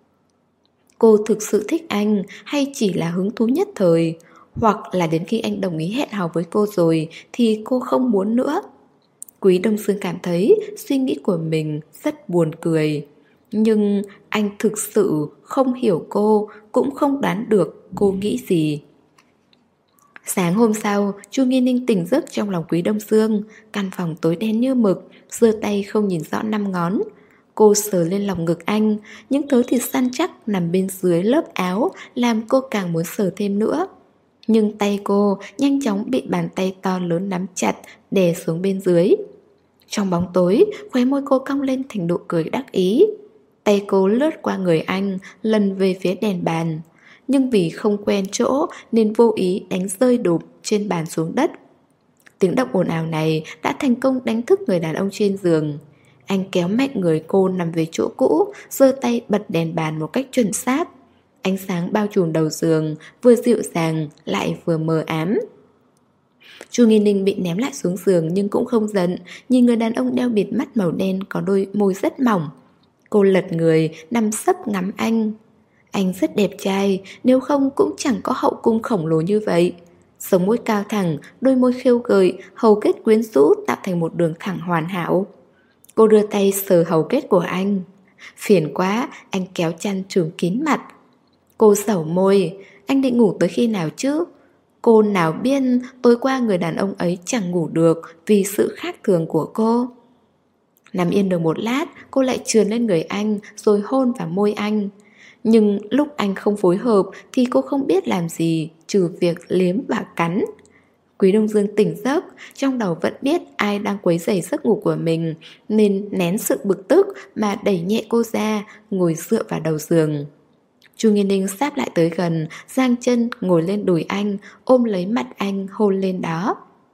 Cô thực sự thích anh hay chỉ là hứng thú nhất thời, hoặc là đến khi anh đồng ý hẹn hò với cô rồi thì cô không muốn nữa. Quý Đông Dương cảm thấy suy nghĩ của mình rất buồn cười. Nhưng anh thực sự không hiểu cô, cũng không đoán được cô nghĩ gì. Sáng hôm sau, Chu Nghi Ninh tỉnh giấc trong lòng Quý Đông Dương. Căn phòng tối đen như mực, giơ tay không nhìn rõ năm ngón. Cô sờ lên lòng ngực anh, những thớ thịt săn chắc nằm bên dưới lớp áo làm cô càng muốn sờ thêm nữa. Nhưng tay cô nhanh chóng bị bàn tay to lớn nắm chặt, đè xuống bên dưới. Trong bóng tối, khóe môi cô cong lên thành nụ cười đắc ý. Tay cô lướt qua người anh, lần về phía đèn bàn. Nhưng vì không quen chỗ nên vô ý đánh rơi đụp trên bàn xuống đất. Tiếng động ồn ào này đã thành công đánh thức người đàn ông trên giường. Anh kéo mạnh người cô nằm về chỗ cũ, giơ tay bật đèn bàn một cách chuẩn xác. Ánh sáng bao trùm đầu giường, vừa dịu dàng lại vừa mờ ám. Chu Nghi Ninh bị ném lại xuống giường nhưng cũng không giận, nhìn người đàn ông đeo bịt mắt màu đen có đôi môi rất mỏng. Cô lật người, nằm sấp ngắm anh. Anh rất đẹp trai, nếu không cũng chẳng có hậu cung khổng lồ như vậy. Sống mũi cao thẳng, đôi môi khêu gợi, hầu kết quyến rũ tạo thành một đường thẳng hoàn hảo. Cô đưa tay sờ hầu kết của anh. Phiền quá, anh kéo chăn trùm kín mặt. Cô sẩu môi, anh định ngủ tới khi nào chứ? Cô nào biết tối qua người đàn ông ấy chẳng ngủ được vì sự khác thường của cô. Nằm yên được một lát, cô lại trườn lên người anh rồi hôn vào môi anh. Nhưng lúc anh không phối hợp thì cô không biết làm gì trừ việc liếm và cắn. Quý Đông Dương tỉnh giấc, trong đầu vẫn biết ai đang quấy rầy giấc ngủ của mình, nên nén sự bực tức mà đẩy nhẹ cô ra, ngồi dựa vào đầu giường. Chu Nghi Ninh sáp lại tới gần, giang chân ngồi lên đùi anh, ôm lấy mặt anh hôn lên đó.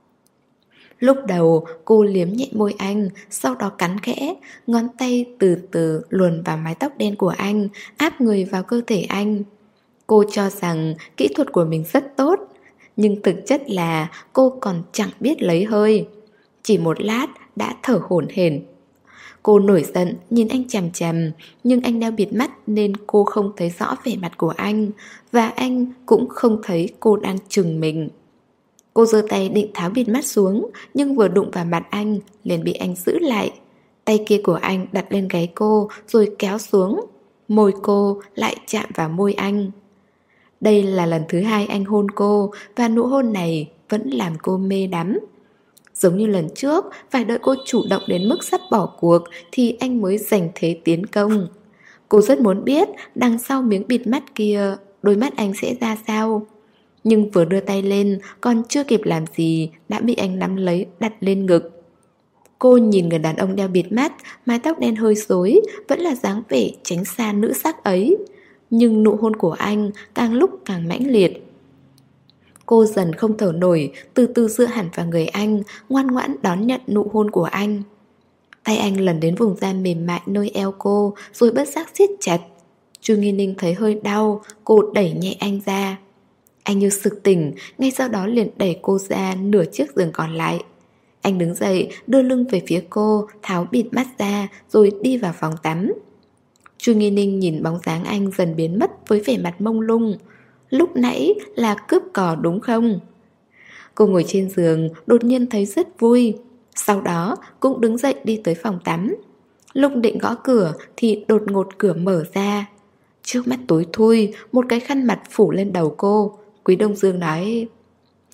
Lúc đầu cô liếm nhẹ môi anh, sau đó cắn khẽ, ngón tay từ từ luồn vào mái tóc đen của anh, áp người vào cơ thể anh. Cô cho rằng kỹ thuật của mình rất tốt, nhưng thực chất là cô còn chẳng biết lấy hơi. Chỉ một lát đã thở hổn hển. Cô nổi giận nhìn anh chằm chằm, nhưng anh đeo bịt mắt nên cô không thấy rõ vẻ mặt của anh, và anh cũng không thấy cô đang chừng mình. Cô giơ tay định tháo bịt mắt xuống, nhưng vừa đụng vào mặt anh liền bị anh giữ lại. Tay kia của anh đặt lên gáy cô rồi kéo xuống. Môi cô lại chạm vào môi anh. Đây là lần thứ hai anh hôn cô, và nụ hôn này vẫn làm cô mê đắm. Giống như lần trước, phải đợi cô chủ động đến mức sắp bỏ cuộc thì anh mới giành thế tiến công. Cô rất muốn biết đằng sau miếng bịt mắt kia đôi mắt anh sẽ ra sao. Nhưng vừa đưa tay lên, còn chưa kịp làm gì đã bị anh nắm lấy đặt lên ngực. Cô nhìn người đàn ông đeo bịt mắt, mái tóc đen hơi rối, vẫn là dáng vẻ tránh xa nữ sắc ấy. Nhưng nụ hôn của anh càng lúc càng mãnh liệt. Cô dần không thở nổi, từ từ dựa hẳn vào người anh, ngoan ngoãn đón nhận nụ hôn của anh. Tay anh lần đến vùng da mềm mại nơi eo cô, rồi bất giác siết chặt. Chu Nghi Ninh thấy hơi đau, cô đẩy nhẹ anh ra. Anh như sực tỉnh, ngay sau đó liền đẩy cô ra nửa chiếc giường còn lại. Anh đứng dậy, đưa lưng về phía cô, tháo bịt mắt ra, rồi đi vào phòng tắm. Chu Nghi Ninh nhìn bóng dáng anh dần biến mất với vẻ mặt mông lung. Lúc nãy là cướp cò đúng không? Cô ngồi trên giường, đột nhiên thấy rất vui. Sau đó cũng đứng dậy đi tới phòng tắm. Lúc định gõ cửa thì đột ngột cửa mở ra. Trước mắt tối thui, một cái khăn mặt phủ lên đầu cô. Quý Đông Dương nói: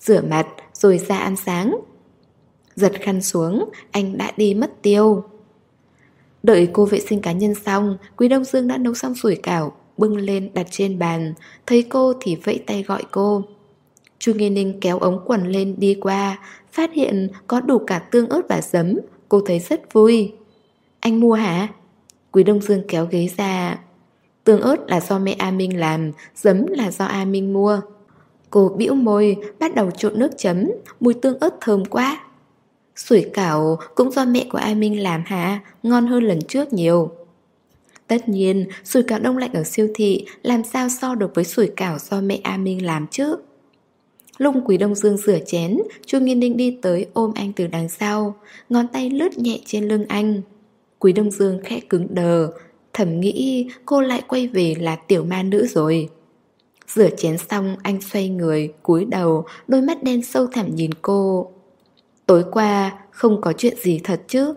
rửa mặt rồi ra ăn sáng. Giật khăn xuống, anh đã đi mất tiêu. Đợi cô vệ sinh cá nhân xong, Quý Đông Dương đã nấu xong sủi cảo, bưng lên đặt trên bàn. Thấy cô thì vẫy tay gọi cô. Chu Nghi Ninh kéo ống quần lên đi qua, phát hiện có đủ cả tương ớt và giấm. Cô thấy rất vui. Anh mua hả? Quý Đông Dương kéo ghế ra. Tương ớt là do mẹ A Minh làm, giấm là do A Minh mua. Cô bĩu môi, bắt đầu trộn nước chấm, mùi tương ớt thơm quá. Sủi cảo cũng do mẹ của A Minh làm hả? Ngon hơn lần trước nhiều. Tất nhiên, sủi cảo đông lạnh ở siêu thị làm sao so được với sủi cảo do mẹ A Minh làm chứ. Lúc Quý Đông Dương rửa chén, Chu Nghiên Ninh đi tới ôm anh từ đằng sau, ngón tay lướt nhẹ trên lưng anh. Quý Đông Dương khẽ cứng đờ, thầm nghĩ cô lại quay về là tiểu ma nữ rồi. Rửa chén xong, anh xoay người, cúi đầu, đôi mắt đen sâu thẳm nhìn cô. Tối qua không có chuyện gì thật chứ?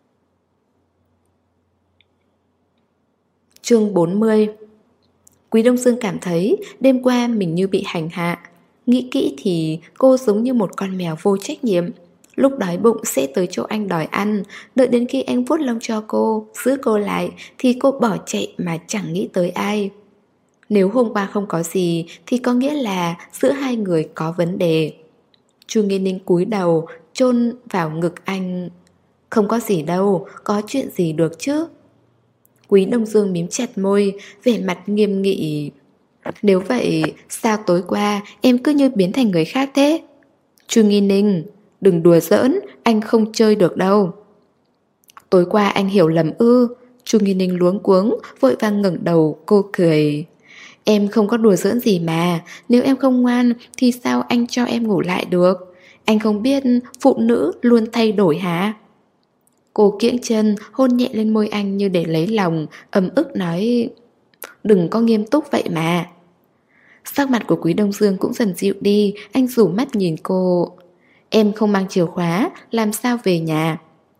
Chương bốn mươi. Quý Đông Dương cảm thấy đêm qua mình như bị hành hạ. Nghĩ kỹ thì cô giống như một con mèo vô trách nhiệm. Lúc đói bụng sẽ tới chỗ anh đòi ăn, đợi đến khi anh vuốt lông cho cô, giữ cô lại thì cô bỏ chạy mà chẳng nghĩ tới ai. Nếu hôm qua không có gì thì có nghĩa là giữa hai người có vấn đề. Chu Nghiên Ninh cúi đầu chôn vào ngực anh. Không có gì đâu, có chuyện gì được chứ? Quý Đông Dương mím chặt môi, vẻ mặt nghiêm nghị. Nếu vậy, sao tối qua em cứ như biến thành người khác thế? Chu Nghiên Ninh, đừng đùa giỡn, anh không chơi được đâu. Tối qua anh hiểu lầm ư? Chu Nghiên Ninh luống cuống, vội vàng ngẩng đầu, cô cười. Em không có đùa giỡn gì mà, nếu em không ngoan thì sao anh cho em ngủ lại được? Anh không biết phụ nữ luôn thay đổi hả? Cô kiễng chân hôn nhẹ lên môi anh như để lấy lòng, ấm ức nói. Đừng có nghiêm túc vậy mà. Sắc mặt của Quý Đông Dương cũng dần dịu đi, anh rủ mắt nhìn cô. Em không mang chìa khóa, làm sao về nhà?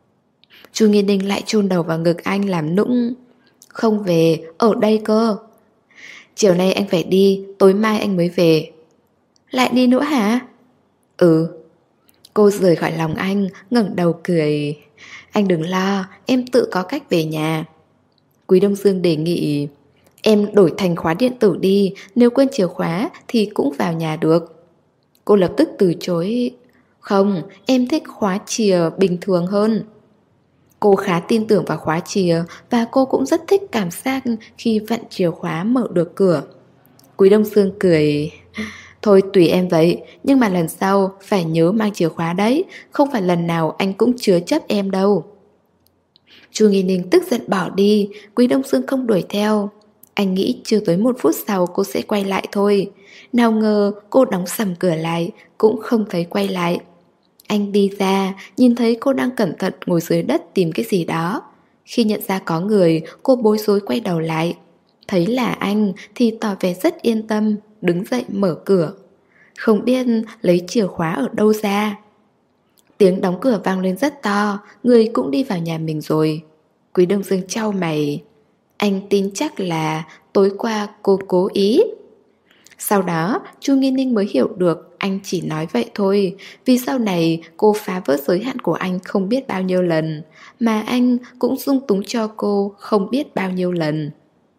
Chu Nghiên Ninh lại chôn đầu vào ngực anh làm nũng. Không về, ở đây cơ. Chiều nay anh phải đi, tối mai anh mới về. Lại đi nữa hả? Ừ. Cô rời khỏi lòng anh, ngẩng đầu cười. Anh đừng lo, em tự có cách về nhà. Quý Đông Dương đề nghị. Em đổi thành khóa điện tử đi, nếu quên chìa khóa thì cũng vào nhà được. Cô lập tức từ chối. Không, em thích khóa chìa bình thường hơn. Cô khá tin tưởng vào khóa chìa và cô cũng rất thích cảm giác khi vặn chìa khóa mở được cửa. Quý Đông Dương cười. Thôi tùy em vậy, nhưng mà lần sau phải nhớ mang chìa khóa đấy, không phải lần nào anh cũng chứa chấp em đâu. Chu Nghi Ninh tức giận bỏ đi, Quý Đông Dương không đuổi theo. Anh nghĩ chưa tới một phút sau cô sẽ quay lại thôi. Nào ngờ cô đóng sầm cửa lại, cũng không thấy quay lại. Anh đi ra, nhìn thấy cô đang cẩn thận ngồi dưới đất tìm cái gì đó. Khi nhận ra có người, cô bối rối quay đầu lại. Thấy là anh thì tỏ vẻ rất yên tâm, đứng dậy mở cửa. Không biết lấy chìa khóa ở đâu ra. Tiếng đóng cửa vang lên rất to, người cũng đi vào nhà mình rồi. Quý Đông Dương chau mày. Anh tin chắc là tối qua cô cố ý. Sau đó, Chu Nghiên Ninh mới hiểu được anh chỉ nói vậy thôi, vì sau này cô phá vỡ giới hạn của anh không biết bao nhiêu lần, mà anh cũng dung túng cho cô không biết bao nhiêu lần.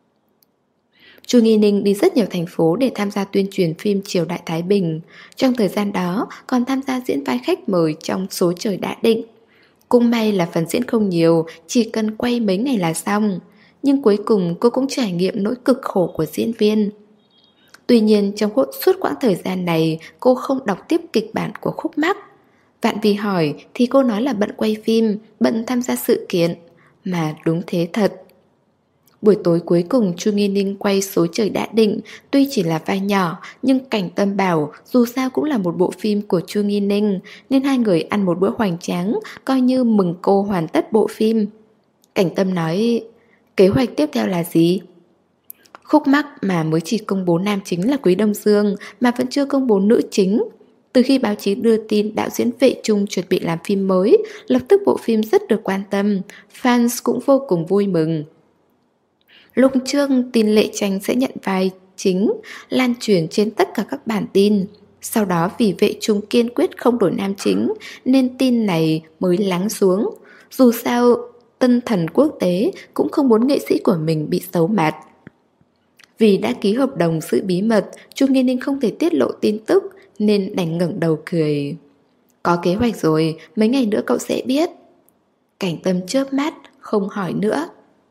Chu Nghi Ninh đi rất nhiều thành phố để tham gia tuyên truyền phim Triều Đại Thái Bình. Trong thời gian đó còn tham gia diễn vai khách mời trong Số Trời Đã Định. Cũng may là phần diễn không nhiều, chỉ cần quay mấy ngày là xong. Nhưng cuối cùng cô cũng trải nghiệm nỗi cực khổ của diễn viên. Tuy nhiên trong suốt quãng thời gian này cô không đọc tiếp kịch bản của Khúc Mắc. Vạn Vì hỏi thì cô nói là bận quay phim, bận tham gia sự kiện. Mà đúng thế thật. Buổi tối cuối cùng Chu Nghi Ninh quay Số Trời Đã Định. Tuy chỉ là vai nhỏ, nhưng Cảnh Tâm bảo dù sao cũng là một bộ phim của Chu Nghi Ninh, nên hai người ăn một bữa hoành tráng, coi như mừng cô hoàn tất bộ phim. Cảnh Tâm nói, kế hoạch tiếp theo là gì? Khúc mắc mà mới chỉ công bố nam chính là Quý Đông Dương, mà vẫn chưa công bố nữ chính. Từ khi báo chí đưa tin đạo diễn Vệ Trung chuẩn bị làm phim mới, lập tức bộ phim rất được quan tâm, fans cũng vô cùng vui mừng. Lúc trước tin Lệ Tranh sẽ nhận vai chính lan truyền trên tất cả các bản tin. Sau đó vì Vệ Trung kiên quyết không đổi nam chính nên tin này mới lắng xuống. Dù sao, tân thần quốc tế cũng không muốn nghệ sĩ của mình bị xấu mặt. Vì đã ký hợp đồng giữ bí mật, Chu Nghi Ninh không thể tiết lộ tin tức nên đành ngẩng đầu cười. Có kế hoạch rồi, mấy ngày nữa cậu sẽ biết. Cảnh Tâm chớp mắt, không hỏi nữa.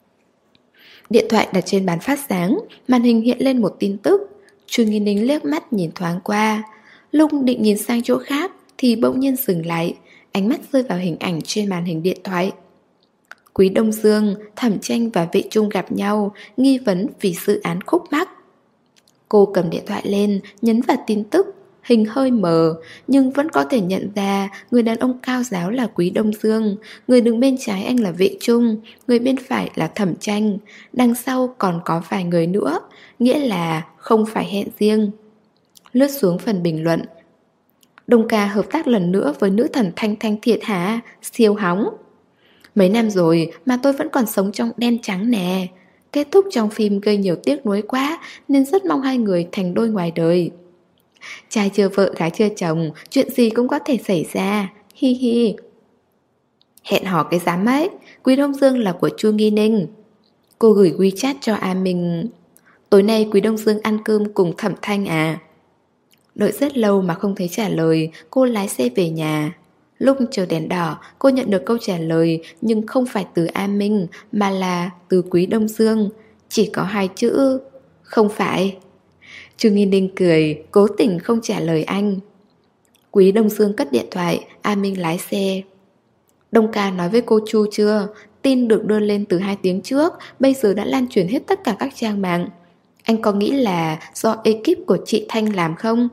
Điện thoại đặt trên bàn phát sáng, màn hình hiện lên một tin tức. Chu Nghi Ninh liếc mắt nhìn thoáng qua. Lúc định nhìn sang chỗ khác thì bỗng nhiên dừng lại, ánh mắt rơi vào hình ảnh trên màn hình điện thoại. Quý Đông Dương, Thẩm Tranh và Vệ Trung gặp nhau, nghi vấn vì dự án khúc mắc. Cô cầm điện thoại lên, nhấn vào tin tức. Hình hơi mờ, nhưng vẫn có thể nhận ra người đàn ông cao giáo là Quý Đông Dương, người đứng bên trái anh là Vệ Trung, người bên phải là Thẩm Tranh, đằng sau còn có vài người nữa, nghĩa là không phải hẹn riêng. Lướt xuống phần bình luận. Đông ca hợp tác lần nữa với nữ thần Thanh Thanh Thiệt hả? Siêu hóng. Mấy năm rồi mà tôi vẫn còn sống trong đen trắng nè. Kết thúc trong phim gây nhiều tiếc nuối quá nên rất mong hai người thành đôi ngoài đời. Trai chưa vợ gái chưa chồng, chuyện gì cũng có thể xảy ra. Hi hi. Hẹn hò cái dám ấy, Quý Đông Dương là của Chu Nghi Ninh. Cô gửi WeChat cho A Minh. Tối nay Quý Đông Dương ăn cơm cùng Thẩm Thanh à? Đợi rất lâu mà không thấy trả lời, cô lái xe về nhà. Lúc chờ đèn đỏ, cô nhận được câu trả lời nhưng không phải từ A Minh mà là từ Quý Đông Dương. Chỉ có hai chữ, không phải. Chu Nghi Ninh cười, cố tình không trả lời anh. Quý Đông Dương cất điện thoại, A Minh lái xe. Đông ca nói với cô Chu chưa? Tin được đưa lên từ hai tiếng trước, bây giờ đã lan truyền hết tất cả các trang mạng. Anh có nghĩ là do ekip của chị Thanh làm không?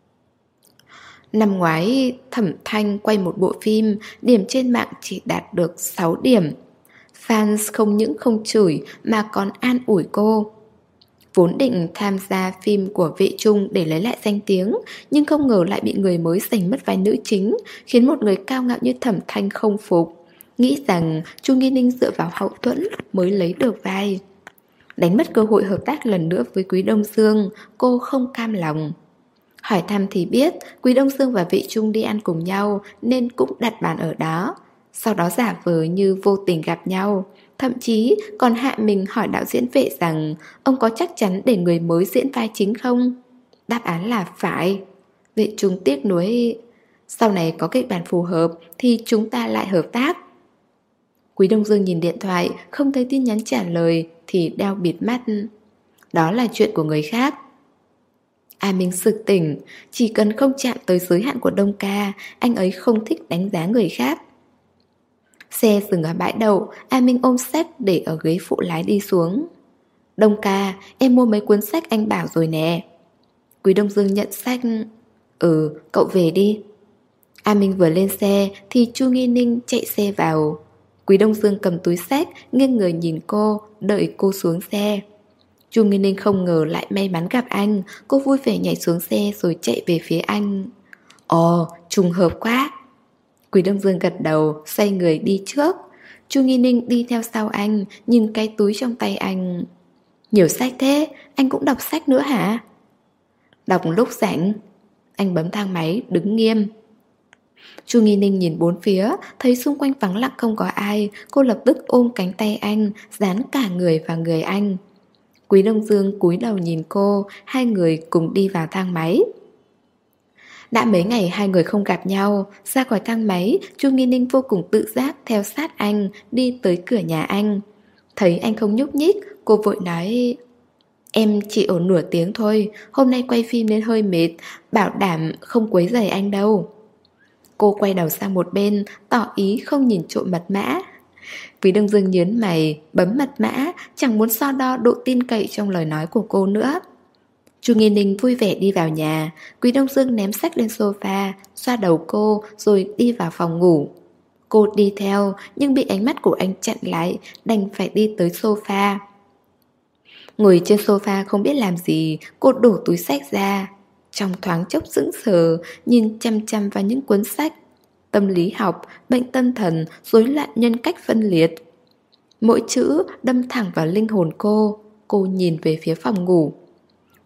Năm ngoái, Thẩm Thanh quay một bộ phim, điểm trên mạng chỉ đạt được sáu điểm. Fans không những không chửi mà còn an ủi cô. Vốn định tham gia phim của Vệ Trung để lấy lại danh tiếng, nhưng không ngờ lại bị người mới giành mất vai nữ chính, khiến một người cao ngạo như Thẩm Thanh không phục. Nghĩ rằng Chu Nghi Ninh dựa vào hậu thuẫn mới lấy được vai. Đánh mất cơ hội hợp tác lần nữa với Quý Đông Dương, cô không cam lòng. Hỏi thăm thì biết Quý Đông Dương và Vệ Trung đi ăn cùng nhau nên cũng đặt bàn ở đó. Sau đó giả vờ như vô tình gặp nhau. Thậm chí còn hạ mình hỏi đạo diễn Vệ rằng ông có chắc chắn để người mới diễn vai chính không? Đáp án là phải. Vệ Trung tiếc nuối. Sau này có kịch bản phù hợp thì chúng ta lại hợp tác. Quý Đông Dương nhìn điện thoại, không thấy tin nhắn trả lời thì đeo bịt mắt. Đó là chuyện của người khác. A Minh sực tỉnh, chỉ cần không chạm tới giới hạn của Đông ca, anh ấy không thích đánh giá người khác. Xe dừng ở bãi đậu, A Minh ôm sách để ở ghế phụ lái đi xuống. Đông ca, em mua mấy cuốn sách anh bảo rồi nè. Quý Đông Dương nhận sách. Ừ, cậu về đi. A Minh vừa lên xe thì Chu Nghi Ninh chạy xe vào. Quý Đông Dương cầm túi sách, nghiêng người nhìn cô, đợi cô xuống xe. Chu Nghi Ninh không ngờ lại may mắn gặp anh. Cô vui vẻ nhảy xuống xe rồi chạy về phía anh. Ồ, trùng hợp quá. Quý Đông Dương gật đầu, xoay người đi trước. Chu Nghi Ninh đi theo sau anh, nhìn cái túi trong tay anh. Nhiều sách thế, anh cũng đọc sách nữa hả? Đọc lúc rảnh. Anh bấm thang máy, đứng nghiêm. Chu Nghi Ninh nhìn bốn phía, thấy xung quanh vắng lặng không có ai. Cô lập tức ôm cánh tay anh, dán cả người vào người anh. Quý Đông Dương cúi đầu nhìn cô, hai người cùng đi vào thang máy. Đã mấy ngày hai người không gặp nhau, ra khỏi thang máy, Chu Nghi Ninh vô cùng tự giác theo sát anh, đi tới cửa nhà anh. Thấy anh không nhúc nhích, cô vội nói: Em chỉ ở nửa tiếng thôi, hôm nay quay phim nên hơi mệt, bảo đảm không quấy rầy anh đâu. Cô quay đầu sang một bên, tỏ ý không nhìn trộm mật mã. Quý Đông Dương nhớn mày, bấm mật mã, chẳng muốn so đo độ tin cậy trong lời nói của cô nữa. Chu Nghi Ninh vui vẻ đi vào nhà. Quý Đông Dương ném sách lên sofa, xoa đầu cô rồi đi vào phòng ngủ. Cô đi theo nhưng bị ánh mắt của anh chặn lại, đành phải đi tới sofa. Ngồi trên sofa không biết làm gì, cô đổ túi sách ra. Trong thoáng chốc sững sờ, nhìn chăm chăm vào những cuốn sách tâm lý học, bệnh tâm thần, rối loạn nhân cách phân liệt. Mỗi chữ đâm thẳng vào linh hồn cô. Cô nhìn về phía phòng ngủ.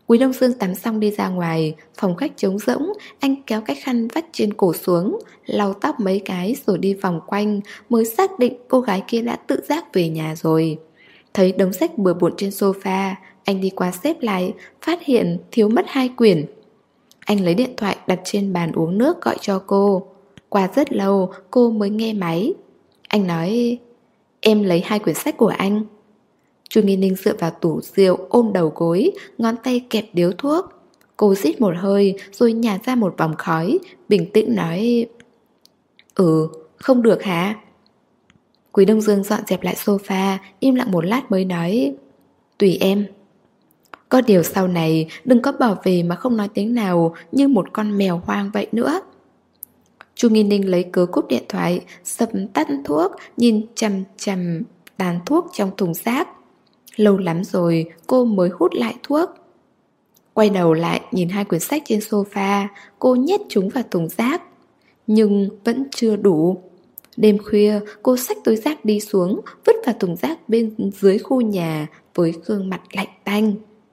Quý Đông Dương tắm xong đi ra ngoài, phòng khách trống rỗng, anh kéo cái khăn vắt trên cổ xuống, lau tóc mấy cái rồi đi vòng quanh, mới xác định cô gái kia đã tự giác về nhà rồi. Thấy đống sách bừa bộn trên sofa, anh đi qua xếp lại, phát hiện thiếu mất hai quyển. Anh lấy điện thoại đặt trên bàn uống nước gọi cho cô. Qua rất lâu, cô mới nghe máy. Anh nói, em lấy hai quyển sách của anh. Chu Nghi Ninh dựa vào tủ rượu ôm đầu gối, ngón tay kẹp điếu thuốc. Cô rít một hơi rồi nhả ra một vòng khói, bình tĩnh nói, ừ, không được hả? Quý Đông Dương dọn dẹp lại sofa, im lặng một lát mới nói, tùy em. Có điều sau này đừng có bỏ về mà không nói tiếng nào, như một con mèo hoang vậy nữa. Chu Nghi Ninh lấy cớ cúp điện thoại, sập tắt thuốc, nhìn chằm chằm tàn thuốc trong thùng rác. Lâu lắm rồi cô mới hút lại thuốc. Quay đầu lại nhìn hai quyển sách trên sofa, cô nhét chúng vào thùng rác. Nhưng vẫn chưa đủ. Đêm khuya cô xách túi rác đi xuống, vứt vào thùng rác bên dưới khu nhà với gương mặt lạnh tanh.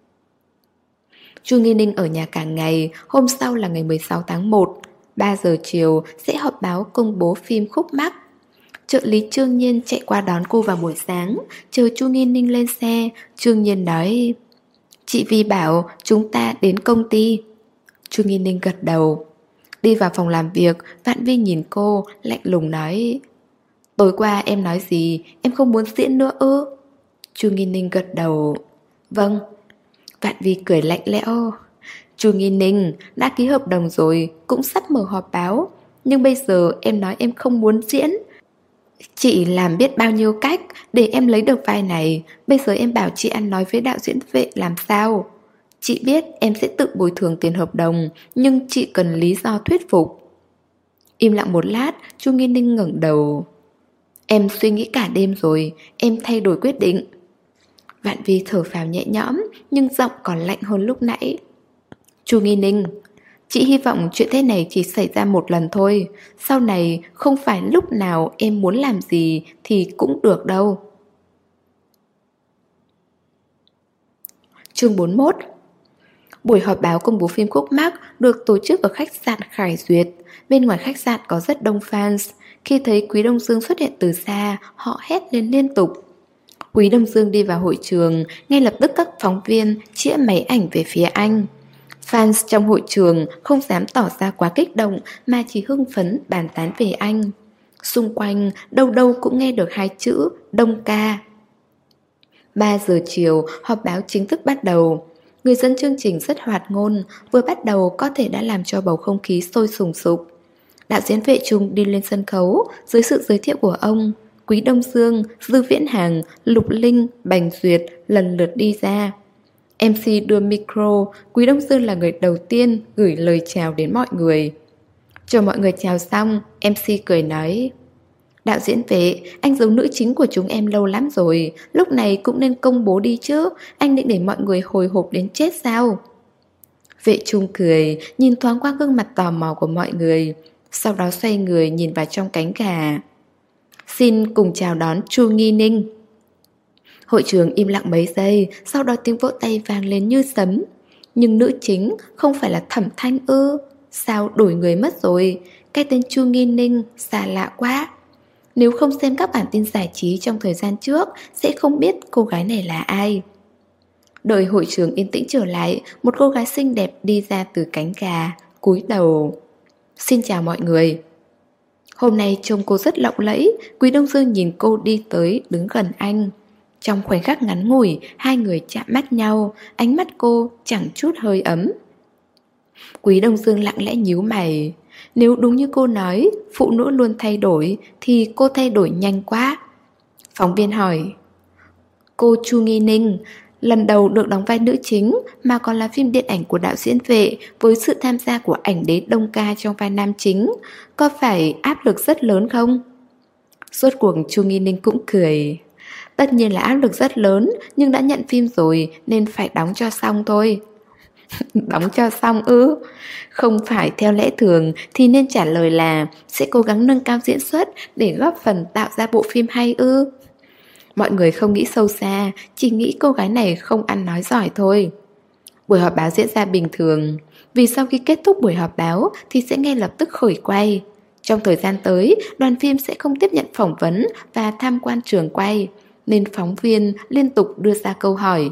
Chu Nghi Ninh ở nhà cả ngày. Hôm sau là ngày mười sáu tháng một, ba giờ chiều sẽ họp báo công bố phim Khúc Mắc. Trợ lý Trương Nhiên chạy qua đón cô vào buổi sáng. Chờ Chu Nghi Ninh lên xe, Trương Nhiên nói, chị Vi bảo chúng ta đến công ty. Chu Nghi Ninh gật đầu. Đi vào phòng làm việc, Vạn Vi nhìn cô, lạnh lùng nói, tối qua em nói gì, em không muốn diễn nữa ư? Chu Nghi Ninh gật đầu, vâng. Vạn Vi cười lạnh lẽo, Chu Nghi Ninh, đã ký hợp đồng rồi, cũng sắp mở họp báo, nhưng bây giờ em nói em không muốn diễn. Chị làm biết bao nhiêu cách để em lấy được vai này, bây giờ em bảo chị ăn nói với đạo diễn Vệ làm sao? Chị biết em sẽ tự bồi thường tiền hợp đồng, nhưng chị cần lý do thuyết phục. Im lặng một lát, Chu Nghi Ninh ngẩng đầu. Em suy nghĩ cả đêm rồi, em thay đổi quyết định. Vạn Vi thở phào nhẹ nhõm, nhưng giọng còn lạnh hơn lúc nãy. Chu Nghi Ninh, chị hy vọng chuyện thế này chỉ xảy ra một lần thôi. Sau này không phải lúc nào em muốn làm gì thì cũng được đâu. Chương bốn mươi mốt. Buổi họp báo công bố phim Khúc Mắc được tổ chức ở khách sạn Khải Duyệt. Bên ngoài khách sạn có rất đông fans. Khi thấy Quý Đông Dương xuất hiện từ xa, họ hét lên liên tục. Quý Đông Dương đi vào hội trường, ngay lập tức các phóng viên chĩa máy ảnh về phía anh. Fans trong hội trường không dám tỏ ra quá kích động mà chỉ hưng phấn bàn tán về anh. Xung quanh đâu đâu cũng nghe được hai chữ Đông ca. ba giờ chiều, họp báo chính thức bắt đầu. Người dẫn chương trình rất hoạt ngôn, vừa bắt đầu có thể đã làm cho bầu không khí sôi sùng sục. Đạo diễn Vệ Trung đi lên sân khấu, dưới sự giới thiệu của ông, Quý Đông Dương, Dư Viễn Hàng, Lục Linh, Bành Duyệt lần lượt đi ra. em xê đưa micro, Quý Đông Dương là người đầu tiên gửi lời chào đến mọi người. Chờ mọi người chào xong, em xê cười nói, đạo diễn Vệ, anh giấu nữ chính của chúng em lâu lắm rồi, lúc này cũng nên công bố đi chứ, anh định để mọi người hồi hộp đến chết sao? Vệ Trung cười, nhìn thoáng qua gương mặt tò mò của mọi người, sau đó xoay người nhìn vào trong cánh gà. Xin cùng chào đón Chu Nghi Ninh. Hội trường im lặng mấy giây, sau đó tiếng vỗ tay vang lên như sấm. Nhưng nữ chính không phải là Thẩm Thanh ư? Sao đổi người mất rồi? Cái tên Chu Nghi Ninh xa lạ quá. Nếu không xem các bản tin giải trí trong thời gian trước, sẽ không biết cô gái này là ai. Đợi hội trường yên tĩnh trở lại, một cô gái xinh đẹp đi ra từ cánh gà, cúi đầu. Xin chào mọi người. Hôm nay trông cô rất lộng lẫy. Quý Đông Dương nhìn cô đi tới, đứng gần anh. Trong khoảnh khắc ngắn ngủi, hai người chạm mắt nhau, ánh mắt cô chẳng chút hơi ấm. Quý Đông Dương lặng lẽ nhíu mày. Nếu đúng như cô nói, phụ nữ luôn thay đổi, thì cô thay đổi nhanh quá. Phóng viên hỏi, cô Chu Nghi Ninh, lần đầu được đóng vai nữ chính mà còn là phim điện ảnh của đạo diễn Vệ với sự tham gia của ảnh đế Đông ca trong vai nam chính, có phải áp lực rất lớn không? Rốt cuộc Chu Nghi Ninh cũng cười. Tất nhiên là áp lực rất lớn, nhưng đã nhận phim rồi nên phải đóng cho xong thôi. Đóng cho xong ư? Không phải theo lẽ thường thì nên trả lời là sẽ cố gắng nâng cao diễn xuất để góp phần tạo ra bộ phim hay ư? Mọi người không nghĩ sâu xa, chỉ nghĩ cô gái này không ăn nói giỏi thôi. Buổi họp báo diễn ra bình thường, vì sau khi kết thúc buổi họp báo thì sẽ ngay lập tức khởi quay. Trong thời gian tới, đoàn phim sẽ không tiếp nhận phỏng vấn và tham quan trường quay, nên phóng viên liên tục đưa ra câu hỏi.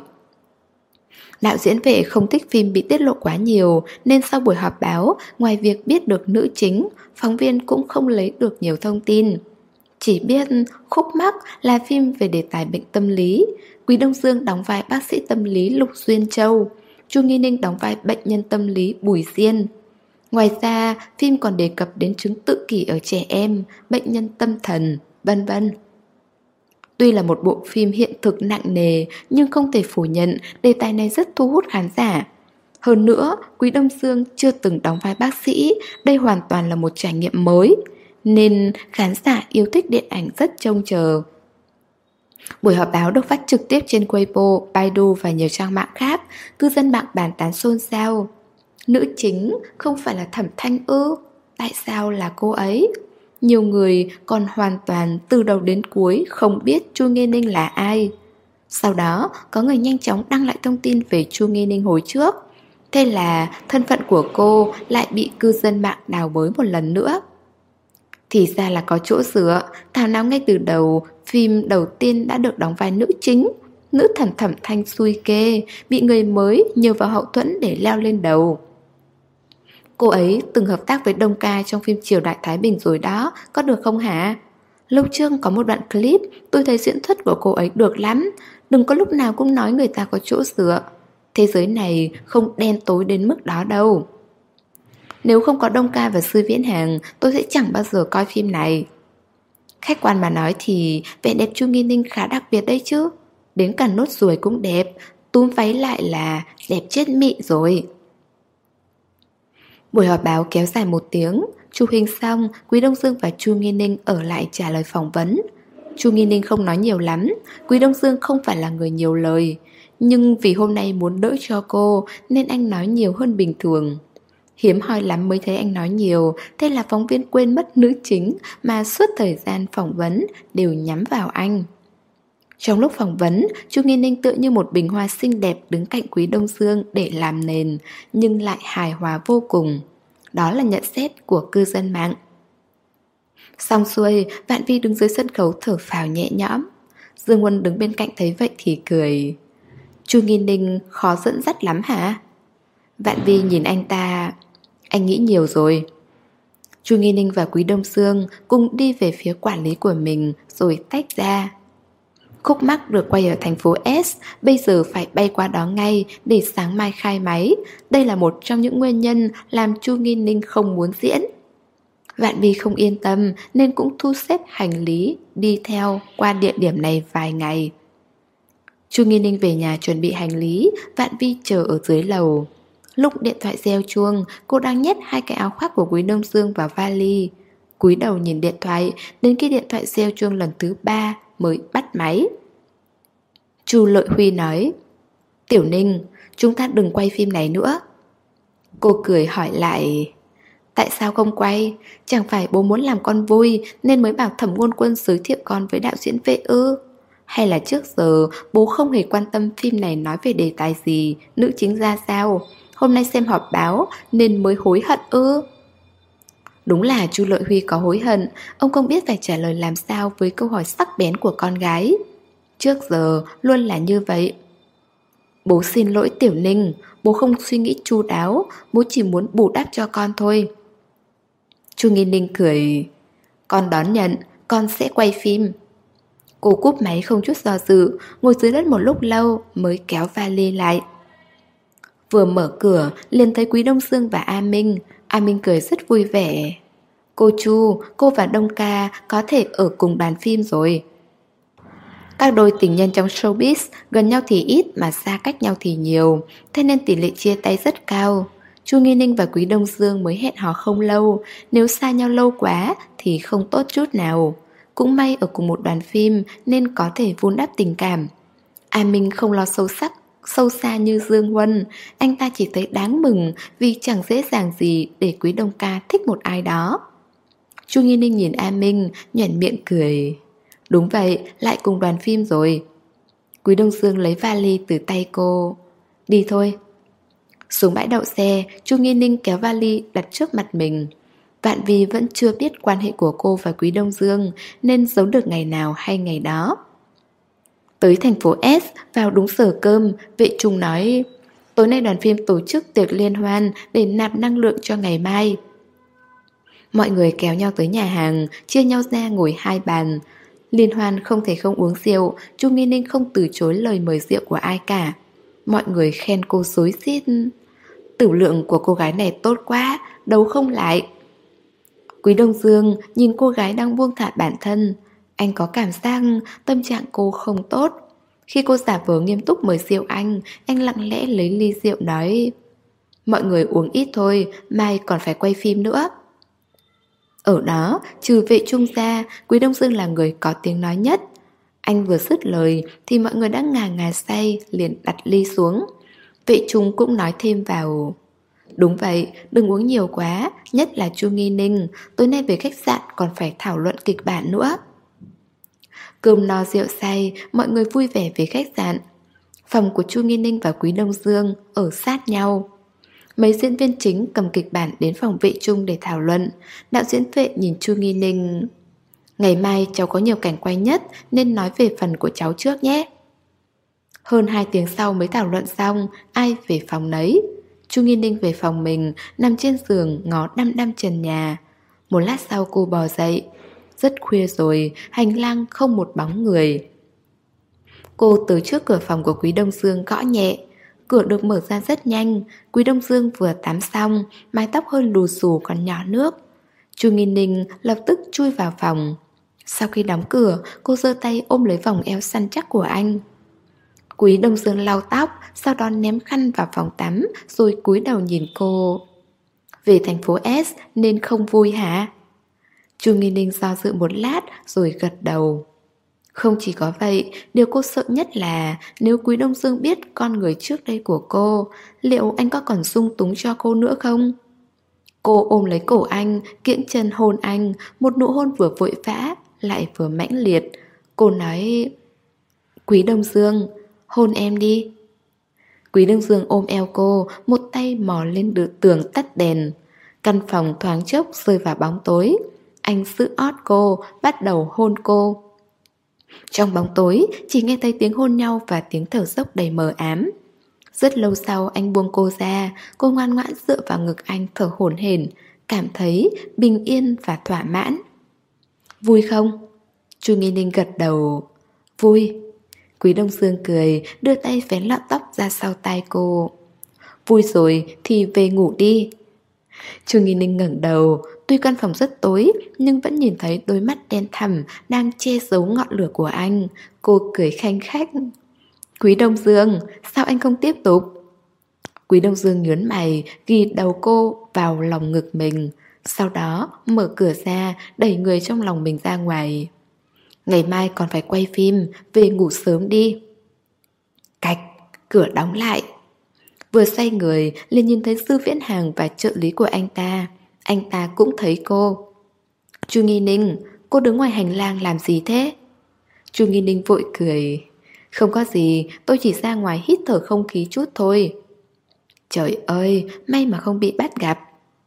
Đạo diễn Vệ không thích phim bị tiết lộ quá nhiều, nên sau buổi họp báo, ngoài việc biết được nữ chính, phóng viên cũng không lấy được nhiều thông tin. Chỉ biết Khúc Mắc là phim về đề tài bệnh tâm lý, Quý Đông Dương đóng vai bác sĩ tâm lý Lục Duyên Châu, Chu Nghi Ninh đóng vai bệnh nhân tâm lý Bùi Diên. Ngoài ra, phim còn đề cập đến chứng tự kỷ ở trẻ em, bệnh nhân tâm thần, vân vân. Tuy là một bộ phim hiện thực nặng nề, nhưng không thể phủ nhận đề tài này rất thu hút khán giả. Hơn nữa, Quý Đông Dương chưa từng đóng vai bác sĩ, đây hoàn toàn là một trải nghiệm mới, nên khán giả yêu thích điện ảnh rất trông chờ. Buổi họp báo được phát trực tiếp trên Weibo, Baidu và nhiều trang mạng khác, cư dân mạng bàn tán xôn xao. Nữ chính không phải là Thẩm Thanh ư? Tại sao là cô ấy? Nhiều người còn hoàn toàn từ đầu đến cuối không biết Chu Nghê Ninh là ai. Sau đó, có người nhanh chóng đăng lại thông tin về Chu Nghê Ninh hồi trước. Thế là thân phận của cô lại bị cư dân mạng đào bới một lần nữa. Thì ra là có chỗ dựa, thảo nào ngay từ đầu, phim đầu tiên đã được đóng vai nữ chính. Nữ thần Thẩm Thanh xui kê, bị người mới nhờ vào hậu thuẫn để leo lên đầu. Cô ấy từng hợp tác với Đông Ca trong phim Triều Đại Thái Bình rồi đó, có được không hả? Lúc trước có một đoạn clip, tôi thấy diễn xuất của cô ấy được lắm. Đừng có lúc nào cũng nói người ta có chỗ dựa. Thế giới này không đen tối đến mức đó đâu. Nếu không có Đông Ca và Sư Viễn Hàng, tôi sẽ chẳng bao giờ coi phim này. Khách quan mà nói thì vẻ đẹp Chu Nghi Ninh khá đặc biệt đấy chứ. Đến cả nốt ruồi cũng đẹp, túm váy lại là đẹp chết mị rồi. Buổi họp báo kéo dài một tiếng. Chụp hình xong, Quý Đông Dương và Chu Nghi Ninh ở lại trả lời phỏng vấn. Chu Nghi Ninh không nói nhiều lắm, Quý Đông Dương không phải là người nhiều lời, nhưng vì hôm nay muốn đỡ cho cô nên anh nói nhiều hơn bình thường. Hiếm hoi lắm mới thấy anh nói nhiều, thế là phóng viên quên mất nữ chính mà suốt thời gian phỏng vấn đều nhắm vào anh. Trong lúc phỏng vấn, Chu Nghi Ninh tựa như một bình hoa xinh đẹp đứng cạnh Quý Đông Dương để làm nền, nhưng lại hài hòa vô cùng. Đó là nhận xét của cư dân mạng. Xong xuôi, Vạn Vi đứng dưới sân khấu thở phào nhẹ nhõm. Dương Huân đứng bên cạnh thấy vậy thì cười. Chu Nghi Ninh khó dẫn dắt lắm hả? Vạn Vi nhìn anh ta. Anh nghĩ nhiều rồi. Chu Nghi Ninh và Quý Đông Dương cùng đi về phía quản lý của mình rồi tách ra. Khúc Mắc được quay ở thành phố S, bây giờ phải bay qua đó ngay để sáng mai khai máy. Đây là một trong những nguyên nhân làm Chu Nghi Ninh không muốn diễn. Vạn Vi không yên tâm nên cũng thu xếp hành lý đi theo qua địa điểm này vài ngày. Chu Nghi Ninh về nhà chuẩn bị hành lý, Vạn Vi chờ ở dưới lầu. Lúc điện thoại reo chuông, cô đang nhét hai cái áo khoác của Quý Đông Dương vào vali. Cúi đầu nhìn điện thoại, đến khi điện thoại reo chuông lần thứ ba mới bắt máy. Chu Lợi Huy nói: Tiểu Ninh, chúng ta đừng quay phim này nữa. Cô cười hỏi lại: Tại sao không quay? Chẳng phải bố muốn làm con vui nên mới bảo Thẩm Ngôn Quân giới thiệu con với đạo diễn Vệ ư? Hay là trước giờ bố không hề quan tâm phim này nói về đề tài gì, nữ chính ra sao? Hôm nay xem họp báo nên mới hối hận ư? Đúng là Chu Lợi Huy có hối hận. Ông không biết phải trả lời làm sao với câu hỏi sắc bén của con gái. Trước giờ luôn là như vậy. Bố xin lỗi Tiểu Ninh, bố không suy nghĩ chu đáo, bố chỉ muốn bù đắp cho con thôi. Chu Nghi Ninh cười: Con đón nhận, con sẽ quay phim. Cô cúp máy không chút do dự, ngồi dưới đất một lúc lâu mới kéo vali lại. Vừa mở cửa liền thấy Quý Đông Dương và A Minh. A Minh cười rất vui vẻ. Cô Chu, cô và Đông Ca có thể ở cùng đoàn phim rồi. Các đôi tình nhân trong showbiz gần nhau thì ít mà xa cách nhau thì nhiều, thế nên tỷ lệ chia tay rất cao. Chu Nghi Ninh và Quý Đông Dương mới hẹn hò không lâu, nếu xa nhau lâu quá thì không tốt chút nào. Cũng may ở cùng một đoàn phim nên có thể vun đắp tình cảm. A Minh không lo sâu sắc, sâu xa như Dương Huân, anh ta chỉ thấy đáng mừng vì chẳng dễ dàng gì để Quý Đông Ca thích một ai đó. Chu Nghi Ninh nhìn A Minh, nhoẻn miệng cười. Đúng vậy, lại cùng đoàn phim rồi. Quý Đông Dương lấy vali từ tay cô. Đi thôi. Xuống bãi đậu xe, Chu Nghi Ninh kéo vali đặt trước mặt mình. Vạn Vi vẫn chưa biết quan hệ của cô và Quý Đông Dương, nên giấu được ngày nào hay ngày đó. Tới thành phố S, vào đúng giờ cơm, vệ trung nói: tối nay đoàn phim tổ chức tiệc liên hoan để nạp năng lượng cho ngày mai. Mọi người kéo nhau tới nhà hàng, chia nhau ra ngồi hai bàn. Liên hoan không thể không uống rượu, Chu Nghi Ninh không từ chối lời mời rượu của ai cả. Mọi người khen cô xối xít. Tử lượng của cô gái này tốt quá, đấu không lại. Quý Đông Dương nhìn cô gái đang buông thả bản thân. Anh có cảm giác tâm trạng cô không tốt. Khi cô giả vờ nghiêm túc mời rượu anh, anh lặng lẽ lấy ly rượu nói: mọi người uống ít thôi, mai còn phải quay phim nữa. Ở đó, trừ vệ trung ra, Quý Đông Dương là người có tiếng nói nhất. Anh vừa dứt lời thì mọi người đã ngà ngà say, liền đặt ly xuống. Vệ trung cũng nói thêm vào: đúng vậy, đừng uống nhiều quá, nhất là Chu Nghi Ninh, tối nay về khách sạn còn phải thảo luận kịch bản nữa. Cơm no rượu say, mọi người vui vẻ về khách sạn. Phòng của Chu Nghi Ninh và Quý Đông Dương ở sát nhau. Mấy diễn viên chính cầm kịch bản đến phòng vệ trung để thảo luận. Đạo diễn Vệ nhìn Chu Nghi Ninh: ngày mai cháu có nhiều cảnh quay nhất nên nói về phần của cháu trước nhé. Hơn hai tiếng sau mới thảo luận xong, ai về phòng nấy. Chu Nghi Ninh về phòng mình, nằm trên giường ngó đăm đăm trần nhà. Một lát sau cô bò dậy. Rất khuya rồi, hành lang không một bóng người. Cô tới trước cửa phòng của Quý Đông Dương gõ nhẹ. Cửa được mở ra rất nhanh. Quý Đông Dương vừa tắm xong, mái tóc hơi lù xù còn nhỏ nước. Chu Nghi Ninh lập tức chui vào phòng. Sau khi đóng cửa, cô giơ tay ôm lấy vòng eo săn chắc của anh. Quý Đông Dương lau tóc, sau đó ném khăn vào phòng tắm, rồi cúi đầu nhìn cô. Về thành phố S nên không vui hả? Chu Nghi Ninh do dự một lát rồi gật đầu. Không chỉ có vậy, điều cô sợ nhất là nếu Quý Đông Dương biết con người trước đây của cô, liệu anh có còn dung túng cho cô nữa không? Cô ôm lấy cổ anh, kiễng chân hôn anh, một nụ hôn vừa vội vã, lại vừa mãnh liệt. Cô nói: Quý Đông Dương, hôn em đi. Quý Đông Dương ôm eo cô, một tay mò lên được tường tắt đèn. Căn phòng thoáng chốc rơi vào bóng tối. Anh giữ ót cô, bắt đầu hôn cô. Trong bóng tối, chỉ nghe thấy tiếng hôn nhau và tiếng thở dốc đầy mờ ám. Rất lâu sau anh buông cô ra, cô ngoan ngoãn dựa vào ngực anh thở hổn hển, cảm thấy bình yên và thỏa mãn. Vui không? Chu Nghi Ninh gật đầu. Vui. Quý Đông Dương cười, đưa tay vén lọn tóc ra sau tai cô. Vui rồi thì về ngủ đi. Chu Nghi Ninh ngẩng đầu. Tuy căn phòng rất tối, nhưng vẫn nhìn thấy đôi mắt đen thẳm đang che giấu ngọn lửa của anh. Cô cười khanh khách. Quý Đông Dương, sao anh không tiếp tục? Quý Đông Dương nhớn mày, ghi đầu cô vào lòng ngực mình. Sau đó mở cửa ra, đẩy người trong lòng mình ra ngoài. Ngày mai còn phải quay phim, về ngủ sớm đi. Cạch, cửa đóng lại. Vừa xoay người, liền nhìn thấy Dư Viễn Hàng và trợ lý của anh ta. Anh ta cũng thấy cô. Chu Nghi Ninh, cô đứng ngoài hành lang làm gì thế? Chu Nghi Ninh vội cười. Không có gì, tôi chỉ ra ngoài hít thở không khí chút thôi. Trời ơi, may mà không bị bắt gặp.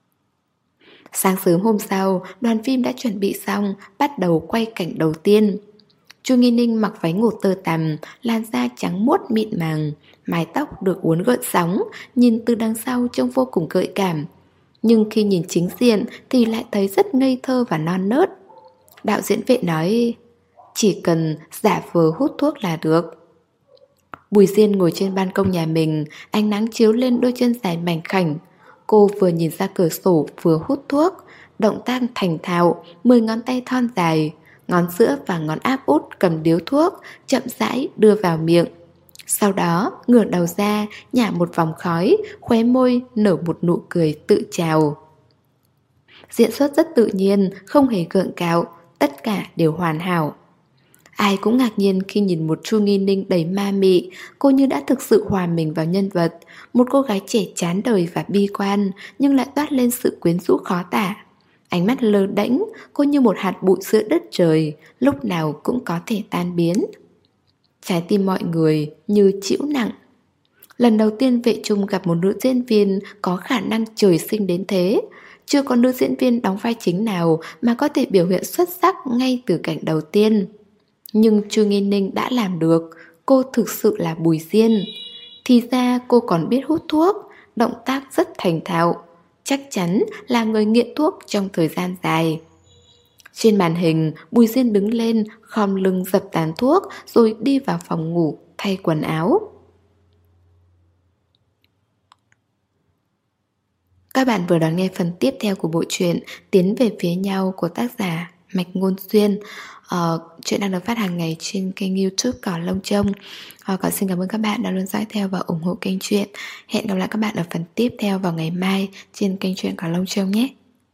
Sáng sớm hôm sau, đoàn phim đã chuẩn bị xong, bắt đầu quay cảnh đầu tiên. Chu Nghi Ninh mặc váy ngủ tơ tằm, làn da trắng muốt mịn màng, mái tóc được uốn gợn sóng, nhìn từ đằng sau trông vô cùng gợi cảm. Nhưng khi nhìn chính diện thì lại thấy rất ngây thơ và non nớt. Đạo diễn Vệ nói: chỉ cần giả vờ hút thuốc là được. Bùi Diên ngồi trên ban công nhà mình, ánh nắng chiếu lên đôi chân dài mảnh khảnh. Cô vừa nhìn ra cửa sổ vừa hút thuốc, động tác thành thạo, mười ngón tay thon dài, ngón giữa và ngón áp út cầm điếu thuốc, chậm rãi đưa vào miệng. Sau đó ngửa đầu ra, nhả một vòng khói, khóe môi nở một nụ cười tự trào. Diễn xuất rất tự nhiên, không hề gượng gạo, tất cả đều hoàn hảo. Ai cũng ngạc nhiên khi nhìn một Chu Nghi Ninh đầy ma mị. Cô như đã thực sự hòa mình vào nhân vật, một cô gái trẻ chán đời và bi quan, nhưng lại toát lên sự quyến rũ khó tả. Ánh mắt lơ đễnh, cô như một hạt bụi giữa đất trời, lúc nào cũng có thể tan biến. Trái tim mọi người như chịu nặng. Lần đầu tiên Vệ Trung gặp một nữ diễn viên có khả năng trời sinh đến thế. Chưa có nữ diễn viên đóng vai chính nào mà có thể biểu hiện xuất sắc ngay từ cảnh đầu tiên. Nhưng Chu Nghi Ninh đã làm được. Cô thực sự là Bùi Diên. Thì ra cô còn biết hút thuốc, động tác rất thành thạo. Chắc chắn là người nghiện thuốc trong thời gian dài. Trên màn hình, Bùi Diên đứng lên, khom lưng dập tàn thuốc rồi đi vào phòng ngủ thay quần áo. Các bạn vừa đón nghe phần tiếp theo của bộ truyện Tiến về phía nhau của tác giả Mạch Ngôn Xuyên. Ờ, chuyện đang được phát hàng ngày trên kênh YouTube Cỏ Lông Trông. Ờ, Còn xin cảm ơn các bạn đã luôn dõi theo và ủng hộ kênh truyện. Hẹn gặp lại các bạn ở phần tiếp theo vào ngày mai trên kênh truyện Cỏ Lông Trông nhé.